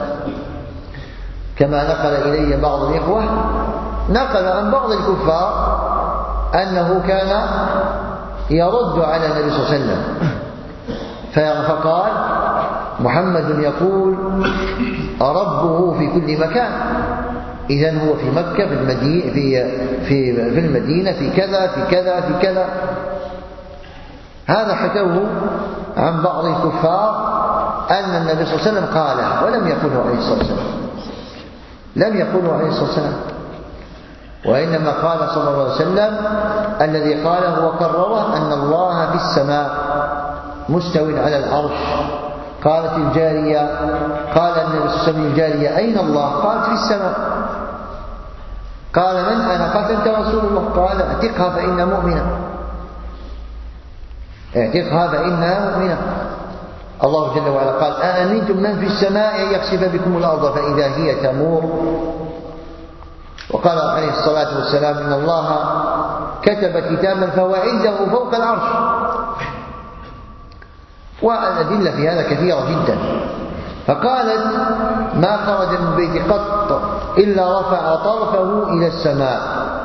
[SPEAKER 1] كما نقل إلي بعض الإخوة، نقل عن بعض الكفار أنه كان يرد على النبي صلى الله عليه وسلم، فقال محمد يقول ربه في كل مكان، إذن هو في مكة في المدينة في في في المدينة في كذا في كذا في كذا. هذا حكوه عن بعض الكفار أن النبي صلى الله عليه وسلم قاله، ولم يقله عليه الصلاة والسلام، لم يقله عليه الصلاة والسلام، وإنما قال صلى الله عليه وسلم الذي قاله وقرره أن الله في السماء مستو على العرش. قالت الجارية، قال النبي صلى الله عليه وسلم الجارية أين الله؟ قالت في السماء. قال من أنا؟ قالت أنت رسول الله. قال اعتقها فإنها مؤمنة، اعتقها فإنها مؤمنة. الله جل وعلا قال أأمنتم من في السماء أن يخسف بكم الأرض فإذا هي تمور. وقال عليه الصلاة والسلام إن الله كتب كتابا فهو عنده فوق العرش. والأدلة في هذا كثيرة جدا. فقالت ما خرج من بيت قط إلا رفع طرفه إلى السماء،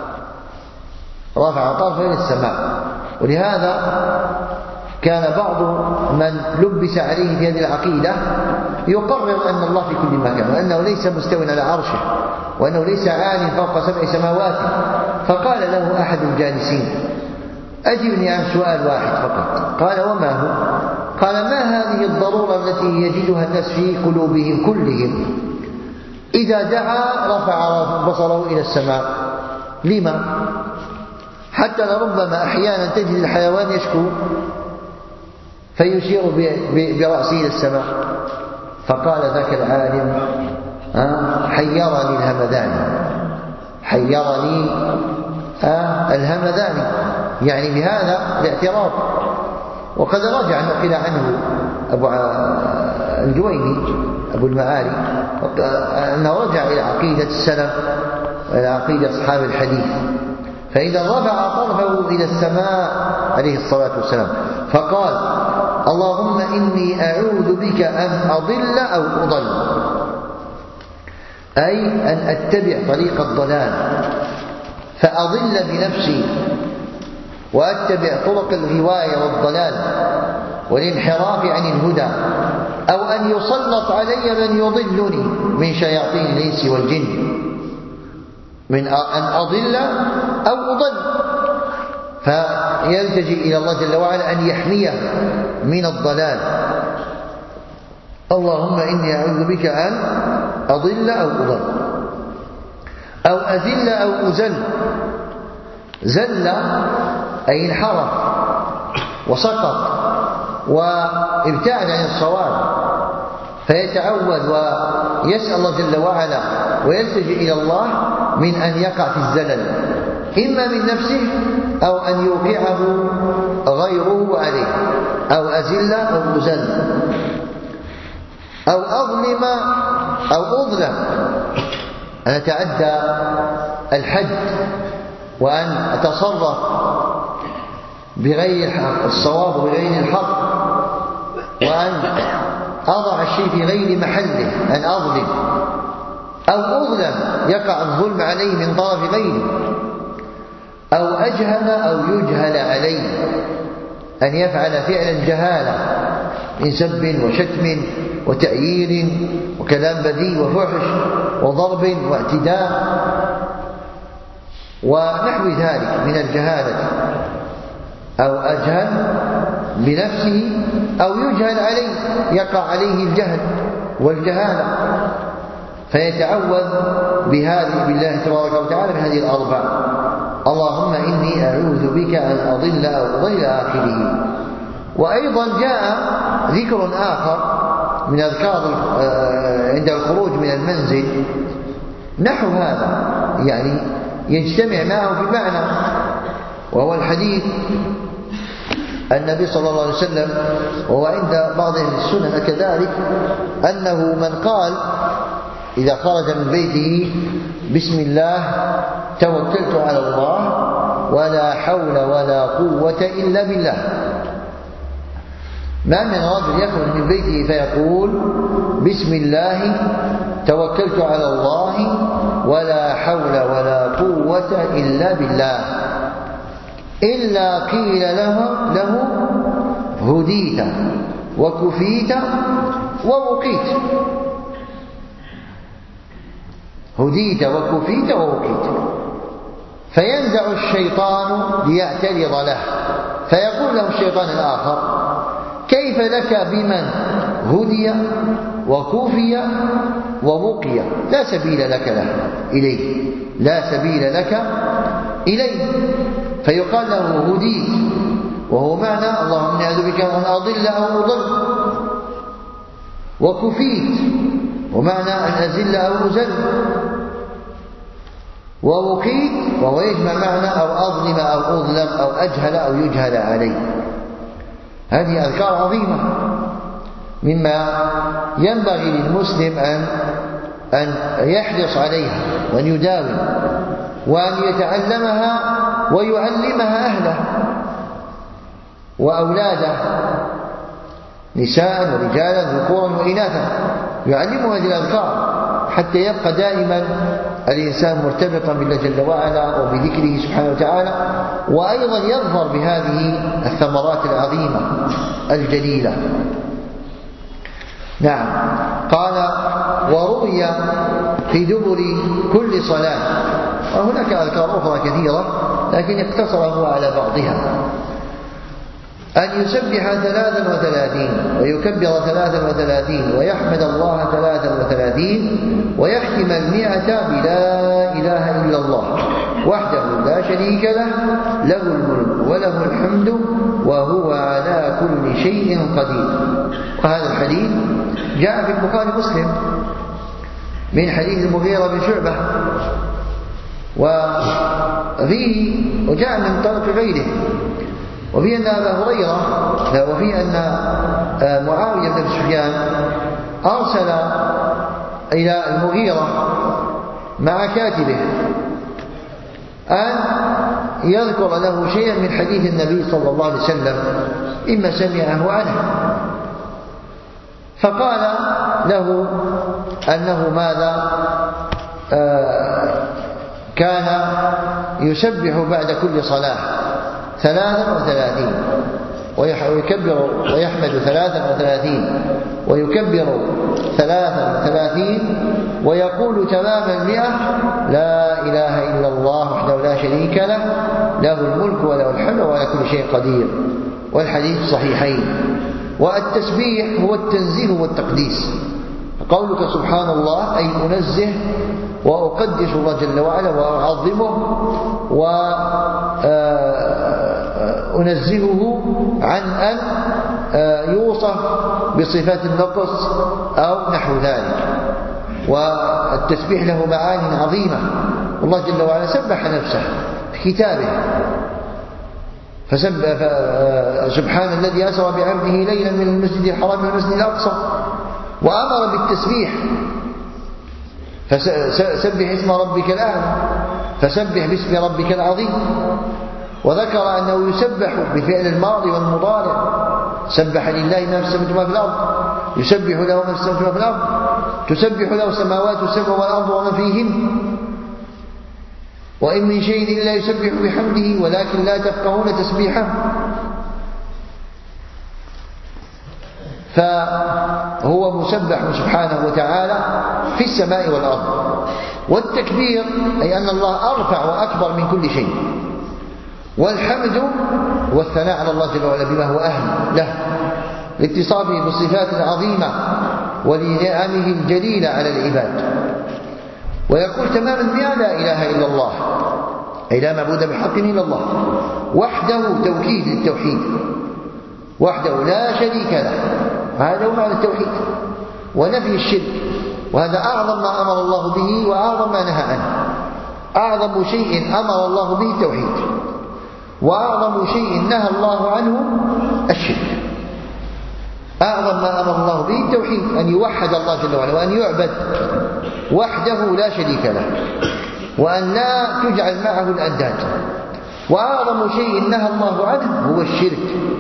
[SPEAKER 1] رفع طرفه إلى السماء. ولهذا كان بعض من لبس عليه في هذه العقيدة يقرر أن الله في كل مكان، وأنه ليس مستوٍ على عرشه، وأنه ليس عال فوق سبع سماوات. فقال له أحد الجالسين أجبني عن سؤال واحد فقط. قال وما هو؟ قال ما هذه الضرورة التي يجدها الناس في قلوبهم كلهم إذا دعا رفع بصره إلى السماء؟ لما؟ حتى لربما أحيانا تجد الحيوان يشكو فيشير برأسه إلى السماء. فقال ذاك العالم حيرني الهمدان، حيرني الهمدان، يعني بهذا الاعتراض. وقد رجع نقل عنه أبو الجويني أبو المعالي أنه رجع إلى عقيدة السلف وإلى عقيدة أصحاب الحديث. فإذا رفع طرفه إلى السماء عليه الصلاة والسلام فقال اللهم إني أعوذ بك أن أضل أو أضل، أي أن أتبع طريق الضلال فأضل بنفسي وأتبع طرق الغواية والضلال والانحراف عن الهدى، أو أن يسلط علي من يضلني من شياطين الإنس والجن، من أن أضل أو أضل. فيلتجئ إلى الله جل وعلا أن يحميه من الضلال. اللهم إني أعوذ بك أن أضل أو أضل أو أذل أو أزل. زل أي انحرف وسقط وابتعد عن الصواب، فيتعوذ ويسأل الله جل وعلا ويلتجئ إلى الله من أن يقع في الزلل، إما من نفسه أو أن يوقعه غيره عليه، أو أزل أو أزل أو أظلم أو أظلم، أن أتعدى الحد وأن أتصرف بغير الصواب وبغير الحق، وأن أضع الشيء في غير محله، أن أظلم أو أظلم يقع الظلم عليه من طرف غيره، أو أجهل أو يجهل عليه، أن يفعل فعلا جهالة من سب وشتم وتأيير وكلام بذيء وفحش وضرب واعتداء ونحو ذلك من الجهالة، أو أجهل بنفسه أو يجهل عليه، يقع عليه الجهل والجهالة، فيتعوذ بهذه بالله تبارك وتعالى بهذه الأربع: اللهم إني أعوذ بك أن أضل أو أضل آخره. وأيضا جاء ذكر آخر من أذكار عند الخروج من المنزل نحو هذا، يعني يجتمع معه في معنى، وهو الحديث النبي صلى الله عليه وسلم، وهو عند بعض أهل السنن كذلك، أنه من قال إذا خرج من بيته: بسم الله توكلت على الله ولا حول ولا قوة إلا بالله. ما من رجل يخرج من بيته فيقول: بسم الله توكلت على الله ولا حول ولا قوة إلا بالله، إلا قيل له, له هديت وكفيت ووقيت. هديت وكفيت ووقيت. فينزع الشيطان ليعترض له، فيقول له الشيطان الآخر: كيف لك بمن هدي وكفي ووقي؟ لا سبيل لك له إليه، لا سبيل لك إليه. فيقال له: هديت، وهو معنى اللهم إني أعوذ بك أن أضل أو أضل. وكفيت، ومعنى أن أزل أو أزل. ووقيت، وهو يجمع معنى أو أظلم أو أظلم أو أجهل أو يجهل عليه. هذه أذكار عظيمة مما ينبغي للمسلم أن أن يحرص عليها وأن يداوم وأن يتعلمها ويعلمها أهله وأولاده، نساء ورجالا ذكورا وإناثا، يعلمهم هذه الأذكار حتى يبقى دائما الإنسان مرتبطا بالله جل وعلا وبذكره سبحانه وتعالى، وأيضا يظفر بهذه الثمرات العظيمة الجليلة. نعم. قال: وروي في دبر كل صلاة. وهناك أذكار أخرى كثيرة لكن اقتصر هو على بعضها: أن يسبح ثلاثا وثلاثين ويكبر ثلاثا وثلاثين ويحمد الله ثلاثا وثلاثين ويختم المئة بلا إله إلا الله وحده لا شريك له، له الملك وله الحمد وهو على كل شيء قدير. وهذا الحديث جاء في البخاري ومسلم من حديث المغيرة بن شعبة، وفيه وجاء من طريق غيره، وفي أن أبا هريرة وفي أن معاوية بن سفيان أرسل إلى المغيرة مع كاتبه أن يذكر له شيئا من حديث النبي صلى الله عليه وسلم إما سمعه عنه، فقال له أنه ماذا كان يسبح بعد كل صلاة ثلاثا وثلاثين ويكبر ويحمد ثلاثا وثلاثين ويكبر ثلاثا وثلاثين ويقول تمام المئة: لا إله إلا الله وحده لا شريك له، له الملك وله الحمد وعلى كل شيء قدير. والحديث صحيحين. والتسبيح هو التنزيه والتقديس. قولك سبحان الله أي أنزه وأقدس الله جل وعلا وأعظمه وأنزهه عن أن يوصف بصفات النقص أو نحو ذلك. والتسبيح له معاني عظيمة، والله جل وعلا سبح نفسه في كتابه، فسبح سبحان الذي أسرى بعبده ليلا من المسجد الحرام إلى المسجد الأقصى، وأمر بالتسبيح: فسبح اسم ربك الأعلى، فسبح باسم ربك العظيم. وذكر أنه يسبح بفعل الماضي والمضارع: سبح لله ما في السماوات وما في الأرض، يسبح له ما في السماوات وما في الأرض، تسبح له السماوات السبع والأرض وما فيهن، وإن من شيء إلا يسبح بحمده ولكن لا تفقهون تسبيحه. فهو مسبح سبحانه وتعالى في السماء والأرض. والتكبير أي أن الله أرفع وأكبر من كل شيء. والحمد والثناء على الله جل وعلا بما هو أهل له، لاتصافه بالصفات العظيمة ولنعمه الجليلة على العباد، ويقول تماما بها لا إله إلا الله، أي لا معبود بحق إلا الله وحده، توكيد للتوحيد، وحده لا شريك له، هذا هو معنى التوحيد، ونفي الشرك، وهذا أعظم ما أمر الله به وأعظم ما نهى عنه. أعظم شيء أمر الله به التوحيد، وأعظم شيء نهى الله عنه الشرك. أعظم ما أمر الله به التوحيد، أن يوحد الله جل وعلا، وأن يعبد وحده لا شريك له، وأن لا تجعل معه الأنداد. وأعظم شيء نهى الله عنه هو الشرك،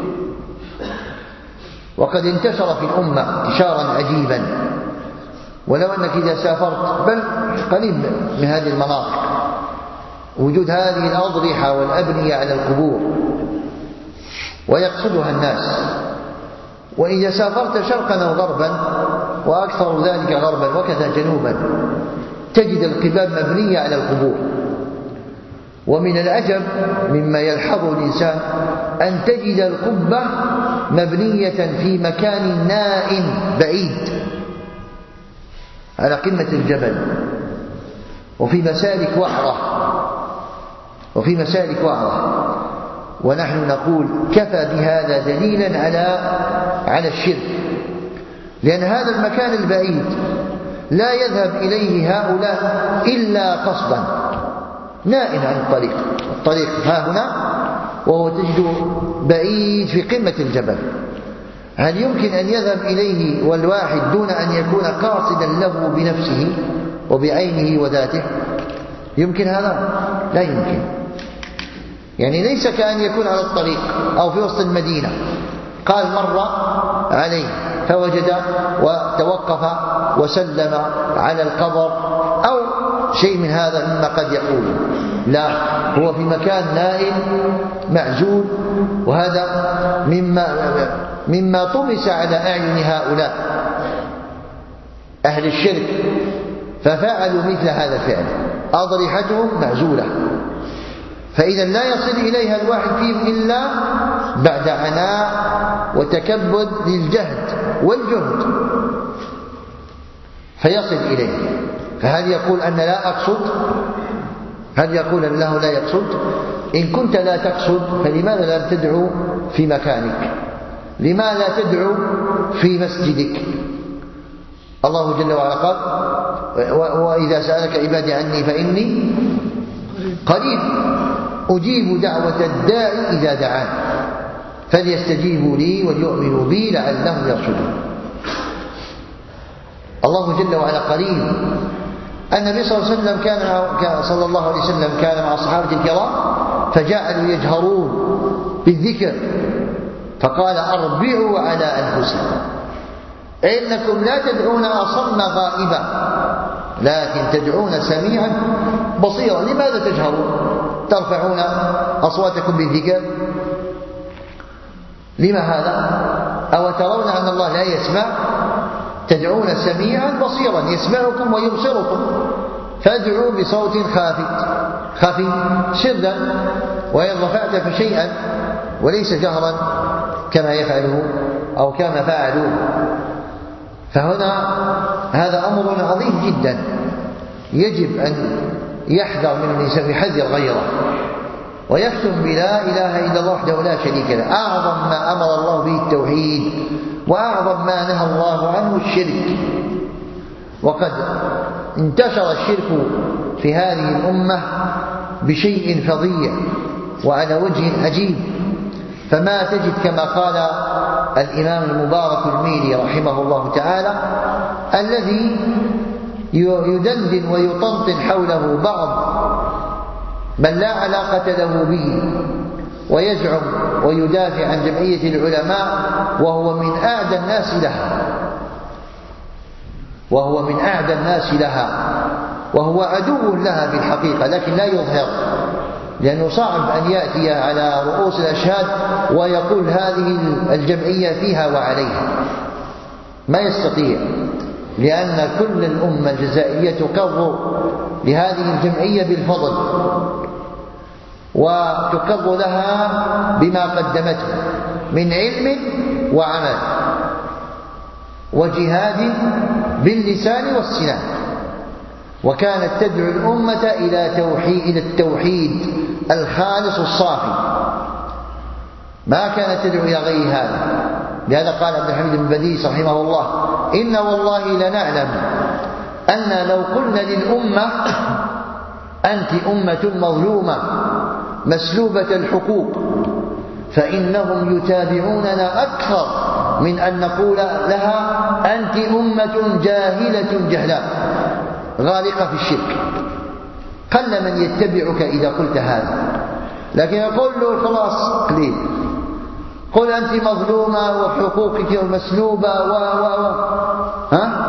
[SPEAKER 1] وقد انتشر في الأمة انتشارا عجيبا. ولو أنك إذا سافرت بل قريب من هذه المناطق وجود هذه الأضرحة والأبنية على القبور ويقصدها الناس، وإذا سافرت شرقا أو غربا، وأكثر ذلك غربا وكذا جنوبا، تجد القباب مبنية على القبور. ومن العجب مما يلحظه الإنسان أن تجد القبة مبنية في مكان نائٍ بعيد على قمة الجبل، وفي مسالك وعرة وفي مسالك وعرة ونحن نقول كفى بهذا دليلا على على الشرك، لأن هذا المكان البعيد لا يذهب إليه هؤلاء إلا قصدا، نائٍ عن الطريق، الطريق ها هنا وهو تجد بعيد في قمة الجبل. هل يمكن أن يذهب إليه والواحد دون أن يكون قاصدا له بنفسه وبعينه وذاته؟ يمكن هذا؟ لا يمكن. يعني ليس كأن يكون على الطريق أو في وسط المدينة، قال مر عليه فوجد وتوقف وسلم على القبر أو شيء من هذا مما قد يقول. لا، هو في مكان نائم معزول، وهذا مما مما طمس على أعين هؤلاء أهل الشرك، ففعلوا مثل هذا الفعل، أضرحتهم معزولة، فإذا لا يصل إليها الواحد فيهم إلا بعد عناء وتكبد للجهد والجهد فيصل إليه. فهل يقول أن لا أقصد؟ هل يقول أنه لا يقصد؟ إن كنت لا تقصد فلماذا لم تدعو في مكانك؟ لماذا لا تدعو في مسجدك؟ الله جل وعلا قال وإذا سألك عبادي عني فإني قريب أجيب دعوة الداعي إذا دعان فليستجيبوا لي وليؤمنوا بي لعلهم يرشدون. الله جل وعلا قريب. النبي صلى الله عليه وسلم كان صلى الله عليه وسلم كان مع الصحابة الكرام فجعلوا يجهرون بالذكر، فقال أربعوا على أنفسكم إنكم لا تدعون أصم غائبا لكن تدعون سميعا بصيرا. لماذا تجهرون ترفعون أصواتكم بالذكر؟ لما هذا؟ أو ترون أن الله لا يسمع؟ تدعون سميعا بصيرا يسمعكم ويبصركم، فادعوا بصوت خافت خفي سرا، وإن رفعت فشيئا وليس جهرا كما يفعله أو كما فعلوا. فهنا هذا أمر عظيم جدا يجب أن يحذر من الإنسان، يحذر غيره ويختم بلا إله إلا الله وحده لا شريك له. أعظم ما أمر الله به التوحيد، وأعظم ما نهى الله عنه الشرك. وقد انتشر الشرك في هذه الأمة بشيء فظيع وعلى وجه عجيب، فما تجد كما قال الإمام المبارك الميري رحمه الله تعالى الذي يدندن ويطنطن حوله بعض من لا علاقة له به ويزعم ويدافع عن جمعية العلماء وهو من أعدى الناس لها وهو من أعدى الناس لها وهو عدو لها بالحقيقة، لكن لا يظهر، لأنه صعب أن يأتي على رؤوس الأشهاد ويقول هذه الجمعية فيها وعليها، ما يستطيع، لأن كل الأمة الجزائرية تقر لهذه الجمعية بالفضل وتقر لها بما قدمته من علم وعمل. وجهاد باللسان والسنان، وكانت تدعو الأمة إلى توحيد التوحيد الخالص الصافي، ما كانت تدعو إلى غير هذا. لهذا قال عبد الحميد بن بديس رحمه الله: إن والله لنعلم أن لو قلنا للأمة أنت أمة مظلومة مسلوبة الحقوق فإنهم يتابعوننا أكثر من أن نقول لها أنت أمة جاهلة جهلاء غارقة في الشرك. قل من يتبعك إذا قلت هذا، لكن يقول له خلاص قليل، قل أنت مظلومة وحقوقك مسلوبة و و و ها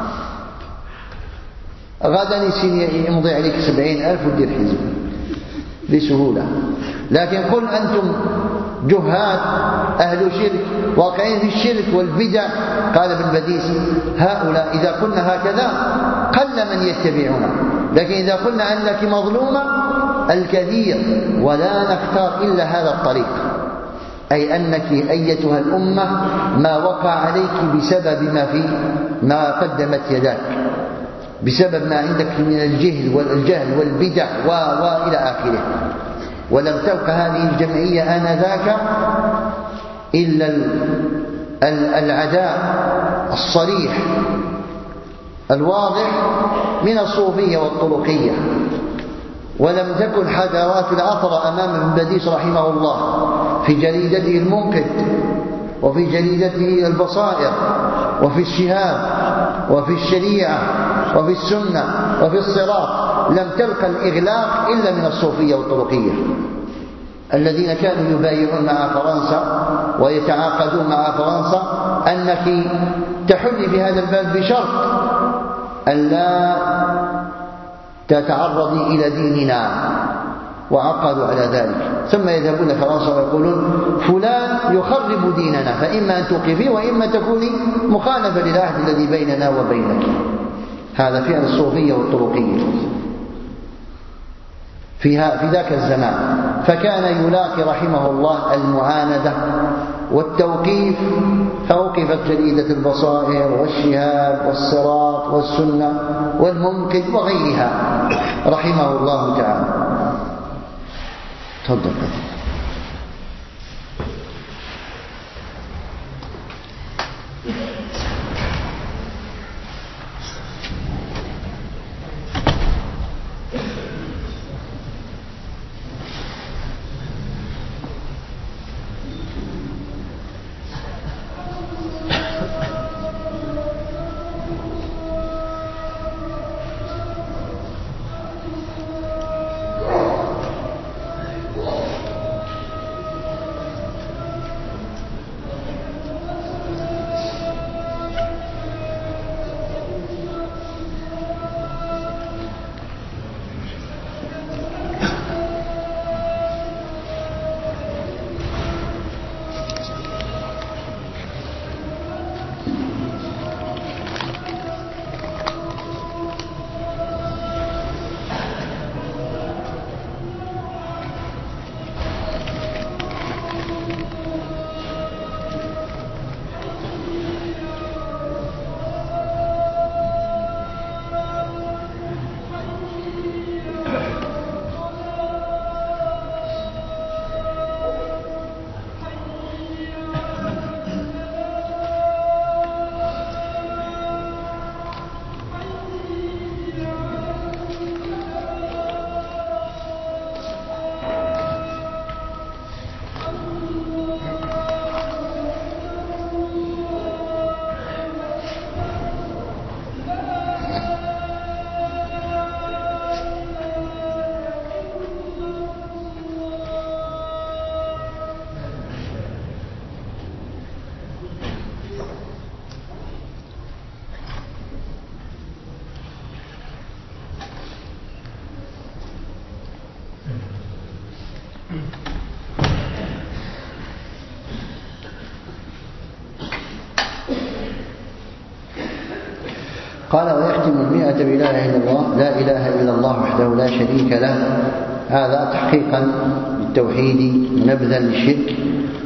[SPEAKER 1] غدا يمضي عليك سبعين ألف ودير حزب بسهولة. لكن قل أنتم جهاد أهل شرك واقعين في الشرك والبدع، قال ابن بديس: هؤلاء إذا قلنا هكذا قل من يتبعنا، لكن إذا قلنا أنك مظلومة الكثير ولا نختار إلا هذا الطريق، أي أنك أيتها الأمة ما وقع عليك بسبب ما في ما قدمت يداك، بسبب ما عندك من الجهل والجهل والبدع و... وإلى آخره. ولم تبق هذه الجمعية آنذاك إلا العداء الصريح الواضح من الصوفية والطرقية، ولم تكن حضارات العطر أمام ابن بديس رحمه الله في جريدته المنقذ وفي جريدته البصائر وفي الشهاب وفي الشريعة وفي السنة وفي الصراط، لم تلقى الإغلاق إلا من الصوفية والطرقية الذين كانوا يبايعون مع فرنسا ويتعاقدون مع فرنسا أنك تحل في هذا الباب بشرط أن لا تتعرضي إلى ديننا، وعقدوا على ذلك. ثم يذهبون فرنسا ويقولون فلان يخرب ديننا، فإما أن توقفيه وإما تكوني مخالفة للعهد الذي بيننا وبينك. هذا فعل الصوفية والطرقية في ذاك الزمان. فكان يلاقي رحمه الله المعاندة والتوقيف، فوقفت جريدة البصائر والشهاب والصراط والسنة والمنقذ وغيرها رحمه الله تعالى. تفضل. قال: ويختم المئة بلا إله إلا الله، لا إله إلا الله وحده لا شريك له. هذا تحقيقا للتوحيد ونبذا للشرك.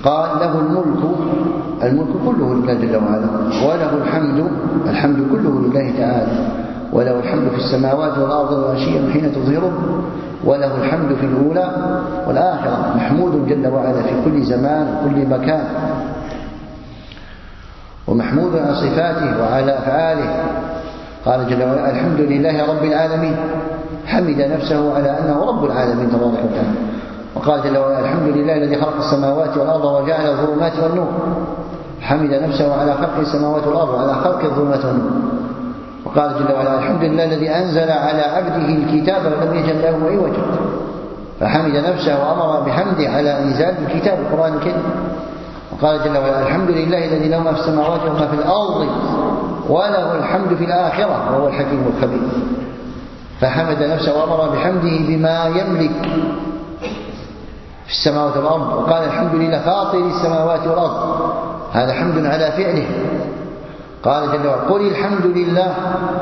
[SPEAKER 1] قال له الملك الملك كله لله جل وعلا، وله الحمد الحمد كله لله تعالى، وله الحمد في السماوات والأرض والعشي حين تظهرون، وله الحمد في الأولى والآخرة، محمود جل وعلا في كل زمان وكل مكان، ومحمود على صفاته وعلى أفعاله. قال جل وعلا الحمد لله رب العالمين، حمد نفسه على أنه رب العالمين تبارك وتعالى. وقال جل وعلا الحمد لله الذي خلق السماوات والأرض وجعل الظلمات والنور، حمد نفسه على خلق السماوات والأرض وعلى خلق الظلمات والنور. وقال جل وعلا الحمد لله الذي أنزل على عبده الكتاب ولم يجعل له عوجا، فحمد نفسه وأمر بحمده على إنزال الكتاب القرآن الكريم. وقال جل وعلا الحمد لله الذي له ما في السماوات وما في الأرض وله الحمد في الآخرة وهو الحكيم الخبير، فحمد نفسه وأمر بحمده بما يملك في السماوات والأرض. وقال الحمد لله فاطر السماوات والأرض، هذا حمد على فعله. قال جل وعلا قل الحمد لله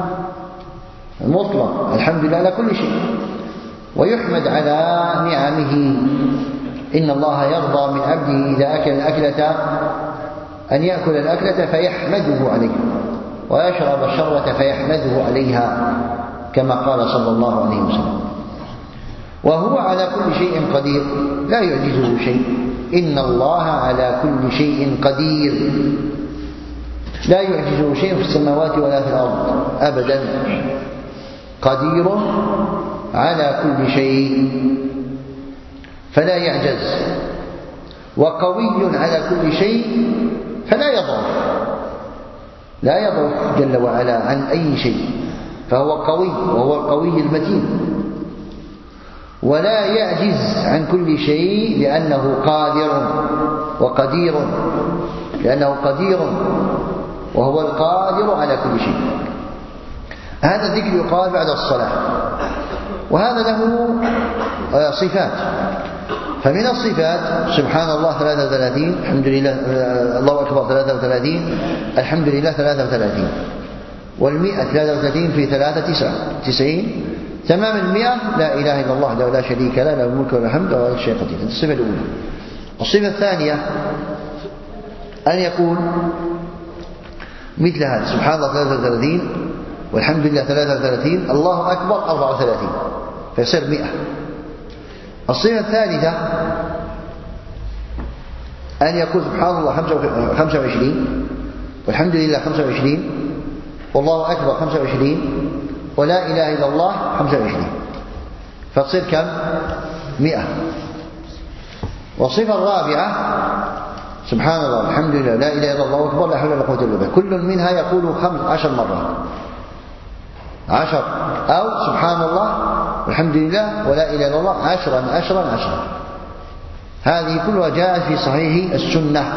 [SPEAKER 1] المطلق، الحمد لله على كل شيء، ويحمد على نعمه. إن الله يرضى من عبده إذا أكل الأكلة أن يأكل الأكلة فيحمده عليها، ويشرب الشربة فيحمده عليها، كما قال صلى الله عليه وسلم. وهو على كل شيء قدير، لا يعجزه شيء. إن الله على كل شيء قدير، لا يعجزه شيء في السماوات ولا في الأرض أبدا. قدير على كل شيء فلا يعجز، وقوي على كل شيء فلا يضعف، لا يضعف جل وعلا عن أي شيء، فهو قوي وهو القوي المتين. ولا يعجز عن كل شيء لأنه قادر وقدير، لأنه قدير وهو القادر على كل شيء. هذا الذكر يقال بعد الصلاة، وهذا له صفات. فمن الصفات سبحان الله ثلاثة وثلاثين، الحمد لله الله أكبر ثلاثة وثلاثين، الحمد لله ثلاثة وثلاثين، والمئة ثلاثة وثلاثين في ثلاثة تسعة تسعين، تمام المئة لا إله إلا الله وحده لا شريك له له الملك وله الحمد وهو على كل شيء قدير. الصفة الأولى. الصفة الثانية أن يقول مثل هذا سبحان الله ثلاثة وثلاثين والحمد لله ثلاثة وثلاثين، الله أكبر أربعة وثلاثين، فيصير مئة. الصفة الثالثة أن يقول سبحان الله خمسة وعشرين والحمد لله خمسة وعشرين والله أكبر خمسة وعشرين ولا إله إلا الله خمسة وعشرين، فتصير كم؟ مئة. والصفة الرابعة سبحان الله الحمد لله لا إله إلا الله أكبر لا حول ولا قوة إلا بالله، كل منها يقول خمس عشر مرات، عشر، أو سبحان الله والحمد لله ولا إله إلا الله عشرا عشرا عشرا. هذه كلها جاءت في صحيح السنة،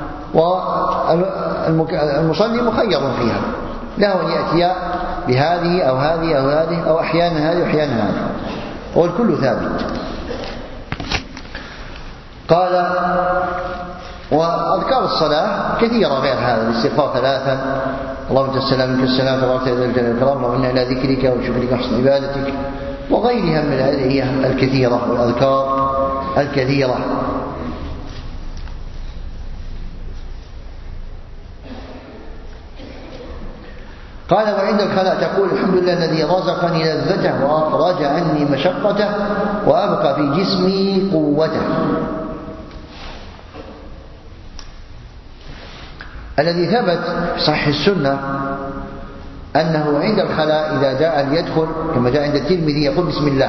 [SPEAKER 1] والمصلي مخير فيها، له أن يأتي بهذه أو هذه أو هذه أو أحيانا هذه وأحيانا هذه، والكل ثابت. قال وأذكار الصلاة كثيرة غير هذا، الاستغفار ثلاثا، اللهم انت السلام منك السلام تبارك يا ذا الجلال والإكرام، اللهم إنا إلى ذكرك وشكرك وحسن عبادتك، وغيرها من الأدعية الكثيرة والأذكار الكثيرة. قال وعند الخلاء تقول الحمد لله الذي رزقني لذته وأخرج عني مشقته وأبقى في جسمي قوته. الذي ثبت في صحيح السنة أنه عند الخلاء إذا جاء أن يدخل كما جاء عند الترمذي يقول بسم الله،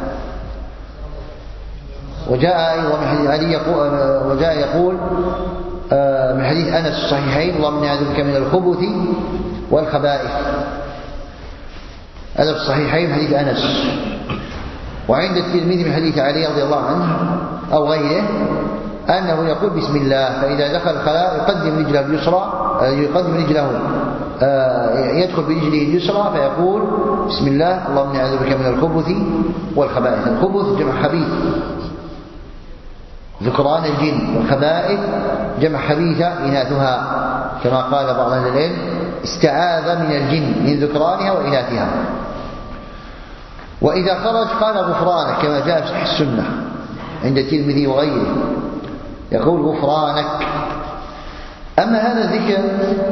[SPEAKER 1] وجاء أيضا من حديث علي يقول وجاء يقول من حديث أنس الصحيحين اللهم إني أعوذ بك من الخبث والخبائث، هذا في الصحيحين حديث أنس. وعند الترمذي من حديث علي رضي الله عنه أو غيره أنه يقول بسم الله، فإذا دخل الخلاء يقدم رجله اليسرى يقدم رجله يدخل برجله اليسرى فيقول بسم الله اللهم إني أعوذ بك من الخبث والخبائث. الخبث جمع خبيث ذكران الجن، والخبائث جمع خبيثة إناثها، كما قال بعض أهل العلم استعاذ من الجن من ذكرانها وإناثها. وإذا خرج قال غفرانك كما جاء في السنة عند الترمذي وغيره. يقول غفرانك. أما هذا الذكر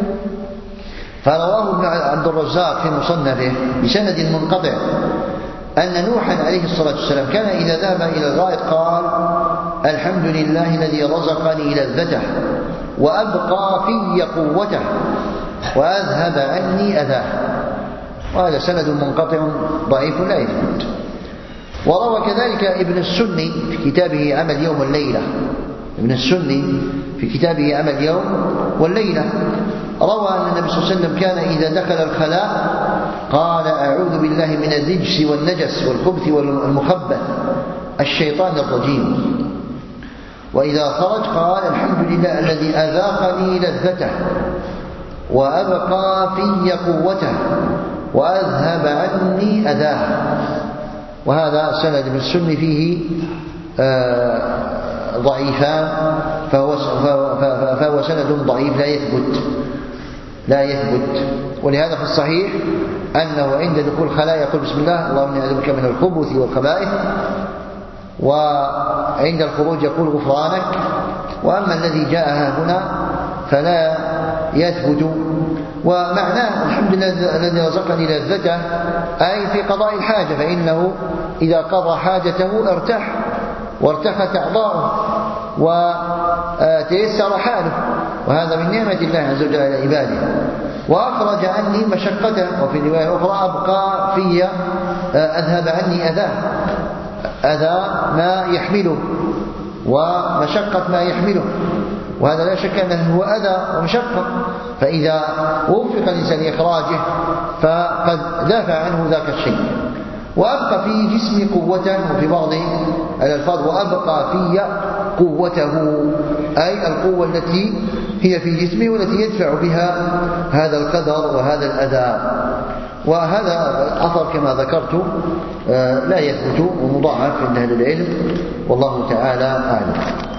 [SPEAKER 1] فرواه ابن عبد الرزاق في مصنفه بسند منقطع أن نوحا عليه الصلاة والسلام كان إذا ذهب إلى الغائط قال الحمد لله الذي رزقني لذته وأبقى في قوته وأذهب عني أذاه. وهذا سند منقطع ضعيف لا يثبت. وروى كذلك ابن السني في كتابه عمل يوم والليلة ابن السني في كتابه عمل يوم والليلة روى أن النبي صلى الله عليه وسلم كان إذا دخل الخلاء قال أعوذ بالله من الرجس والنجس والخبث والمخبث الشيطان الرجيم. وإذا خرج قال الحمد لله الذي أذاقني لذته وأبقى في قوته وأذهب عني أذاه. وهذا سند ابن السني فيه ضعيفان فهو, فهو سند ضعيف لا يثبت لا يثبت ولهذا في الصحيح أنه عند دخول الخلاء يقول بسم الله اللهم إني أعوذ بك من الخبث والخبائث، وعند الخروج يقول غفرانك. وأما الذي جاء هنا فلا يثبت. ومعناه الحمد لله الذي رزقني لذته أي في قضاء الحاجة، فإنه إذا قضى حاجته ارتاح وارتخت أعضاؤه وتيسر حاله، وهذا من نعمة الله عز وجل على عباده. وأخرج عني مشقته، وفي رواية أخرى أبقى في أذهب عني أذاه، أذى ما يحمله ومشقة ما يحمله، وهذا لا شك أنه هو أذى ومشقة، فإذا وفق الإنسان لإخراجه فقد دافع عنه ذاك الشيء. وأبقى في جسمي قوته، وفي بعض الألفاظ وأبقى في قوته أي القوة التي هي في جسمه والتي يدفع بها هذا القدر وهذا الأذى. وهذا الأثر كما ذكرت لا يثبت ومضاعف عند أهل العلم والله تعالى أعلم.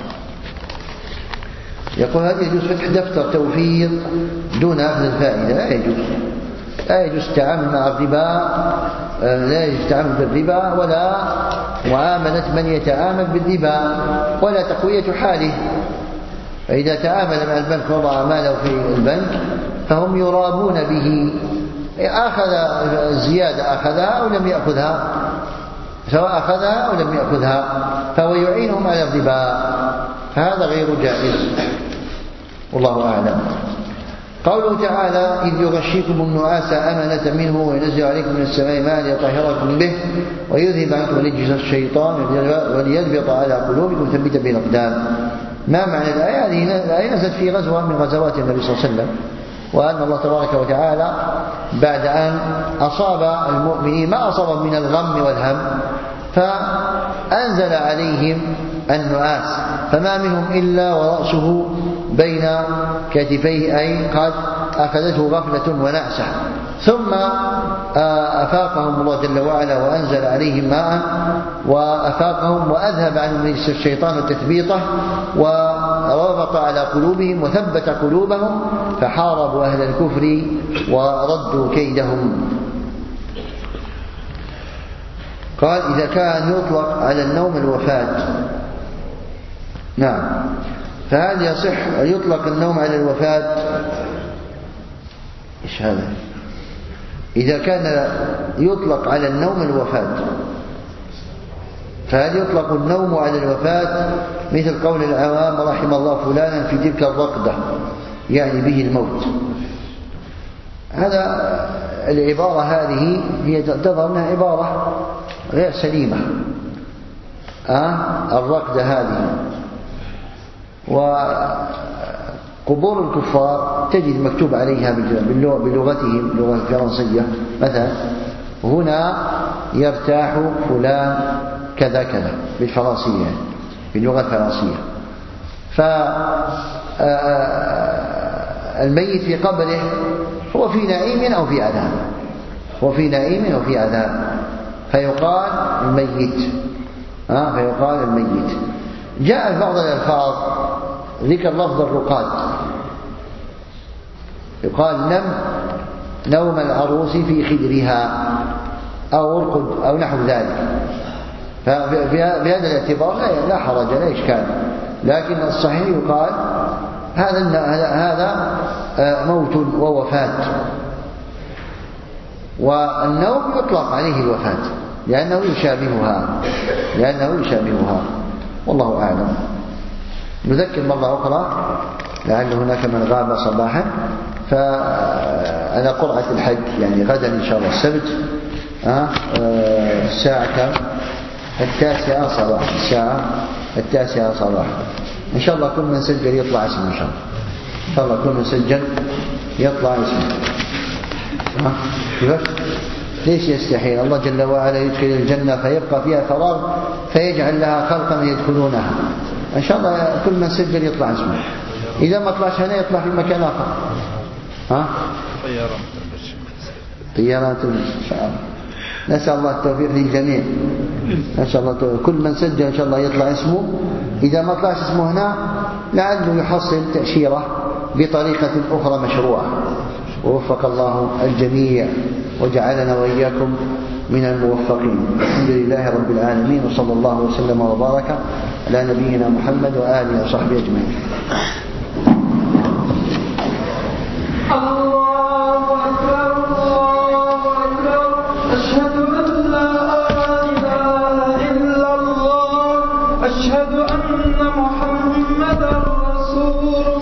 [SPEAKER 1] يقول هل يجوز فتح دفتر توفير دون أخذ الفائدة؟ لا يجوز. لا يجوز التعامل مع الربا، لا يجوز التعامل بالربا ولا معاملة من يتعامل بالربا ولا تقوية حاله. فإذا تعامل مع البنك وضع ماله في البنك فهم يرابون به، أخذ الزيادة أخذها أو لم يأخذها، سواء أخذها أو لم يأخذها فهو يعينهم على الربا، فهذا غير جائز والله أعلم. قوله تعالى إذ يغشيكم النعاس أمنة منه وينزل عليكم من السماء ماء ليطهركم به ويذهب عنكم رجس الشيطان وليربط على قلوبكم ثبت به الأقدام. ما معنى الآية؟ هذه الآية نزلت في غزوة من غزوات النبي صلى الله عليه وسلم، وأن الله تبارك وتعالى بعد أن أصاب المؤمنين ما أصاب من الغم والهم فأنزل عليهم النعاس، فما منهم إلا ورأسه بين كتفيه أي قد أخذته غفلة ونعسة، ثم أفاقهم الله جل وعلا وأنزل عليهم ماء وأفاقهم وأذهب عنهم رجس الشيطان وتثبيطه وربط على قلوبهم وثبت قلوبهم فحاربوا أهل الكفر وردوا كيدهم. قال إذا كان يطلق على النوم الوفاة، نعم، فهل يصح أن يطلق النوم على الوفاة؟ إيش هذا؟ إذا كان يطلق على النوم الوفاة فهل يطلق النوم على الوفاة مثل قول العوام رحم الله فلانا في تلك الرقدة يعني به الموت؟ هذا العبارة هذه هي تظهر أنها عبارة غير سليمة. أه؟ الرقدة هذه وقبور الكفار تجد مكتوب عليها بلغتهم باللغة الفرنسية مثلا هنا يرتاح فلان كذا كذا بالفرنسية باللغة الفرنسية. فالميت في قبره هو في نعيم أو في عذاب، هو في نعيم أو في عذاب، فيقال الميت آه فيقال الميت. جاء بعض الألفاظ ذكر لفظ الرقاد، يقال نم نوم العروس في خدرها أو ارقد أو نحو ذلك، فبهذا الاعتبار لا حرج لا إشكال. لكن الصحيح يقال هذا هذا موت ووفاة. والنوم يطلق عليه الوفاة لأنه يشابهها لأنه يشابهها والله أعلم. نذكر مرة أخرى لعل هناك من غاب صباحا، فعلى قرعة الحج يعني غدا إن شاء الله السبت الساعة التاسعة صباحا الساعة التاسعة صباحا إن شاء الله كل من سجل يطلع اسمه إن شاء الله إن شاء الله كل من سجل يطلع اسمه. ليش يستحيل؟ الله جل وعلا يدخل الجنة فيبقى فيها فراغ فيجعل لها خلقا يدخلونها. إن شاء الله كل من سجل يطلع اسمه، إذا ما طلعش هنا يطلع في مكان آخر. ها؟ طيارات إن شاء الله. نسأل الله التوفيق للجميع إن شاء الله. كل من سجل إن شاء الله يطلع اسمه، إذا ما طلعش اسمه هنا لعله يحصل تأشيرة بطريقة أخرى مشروعة. ووفق الله الجميع وجعلنا وإياكم من الموفقين. الحمد لله رب العالمين، وصلى الله وسلم وبارك على نبينا محمد وآله وصحبه أجمعين.
[SPEAKER 2] الله أكبر الله أكبر، أشهد أن لا إله إلا الله، أشهد أن محمدا رسول الله.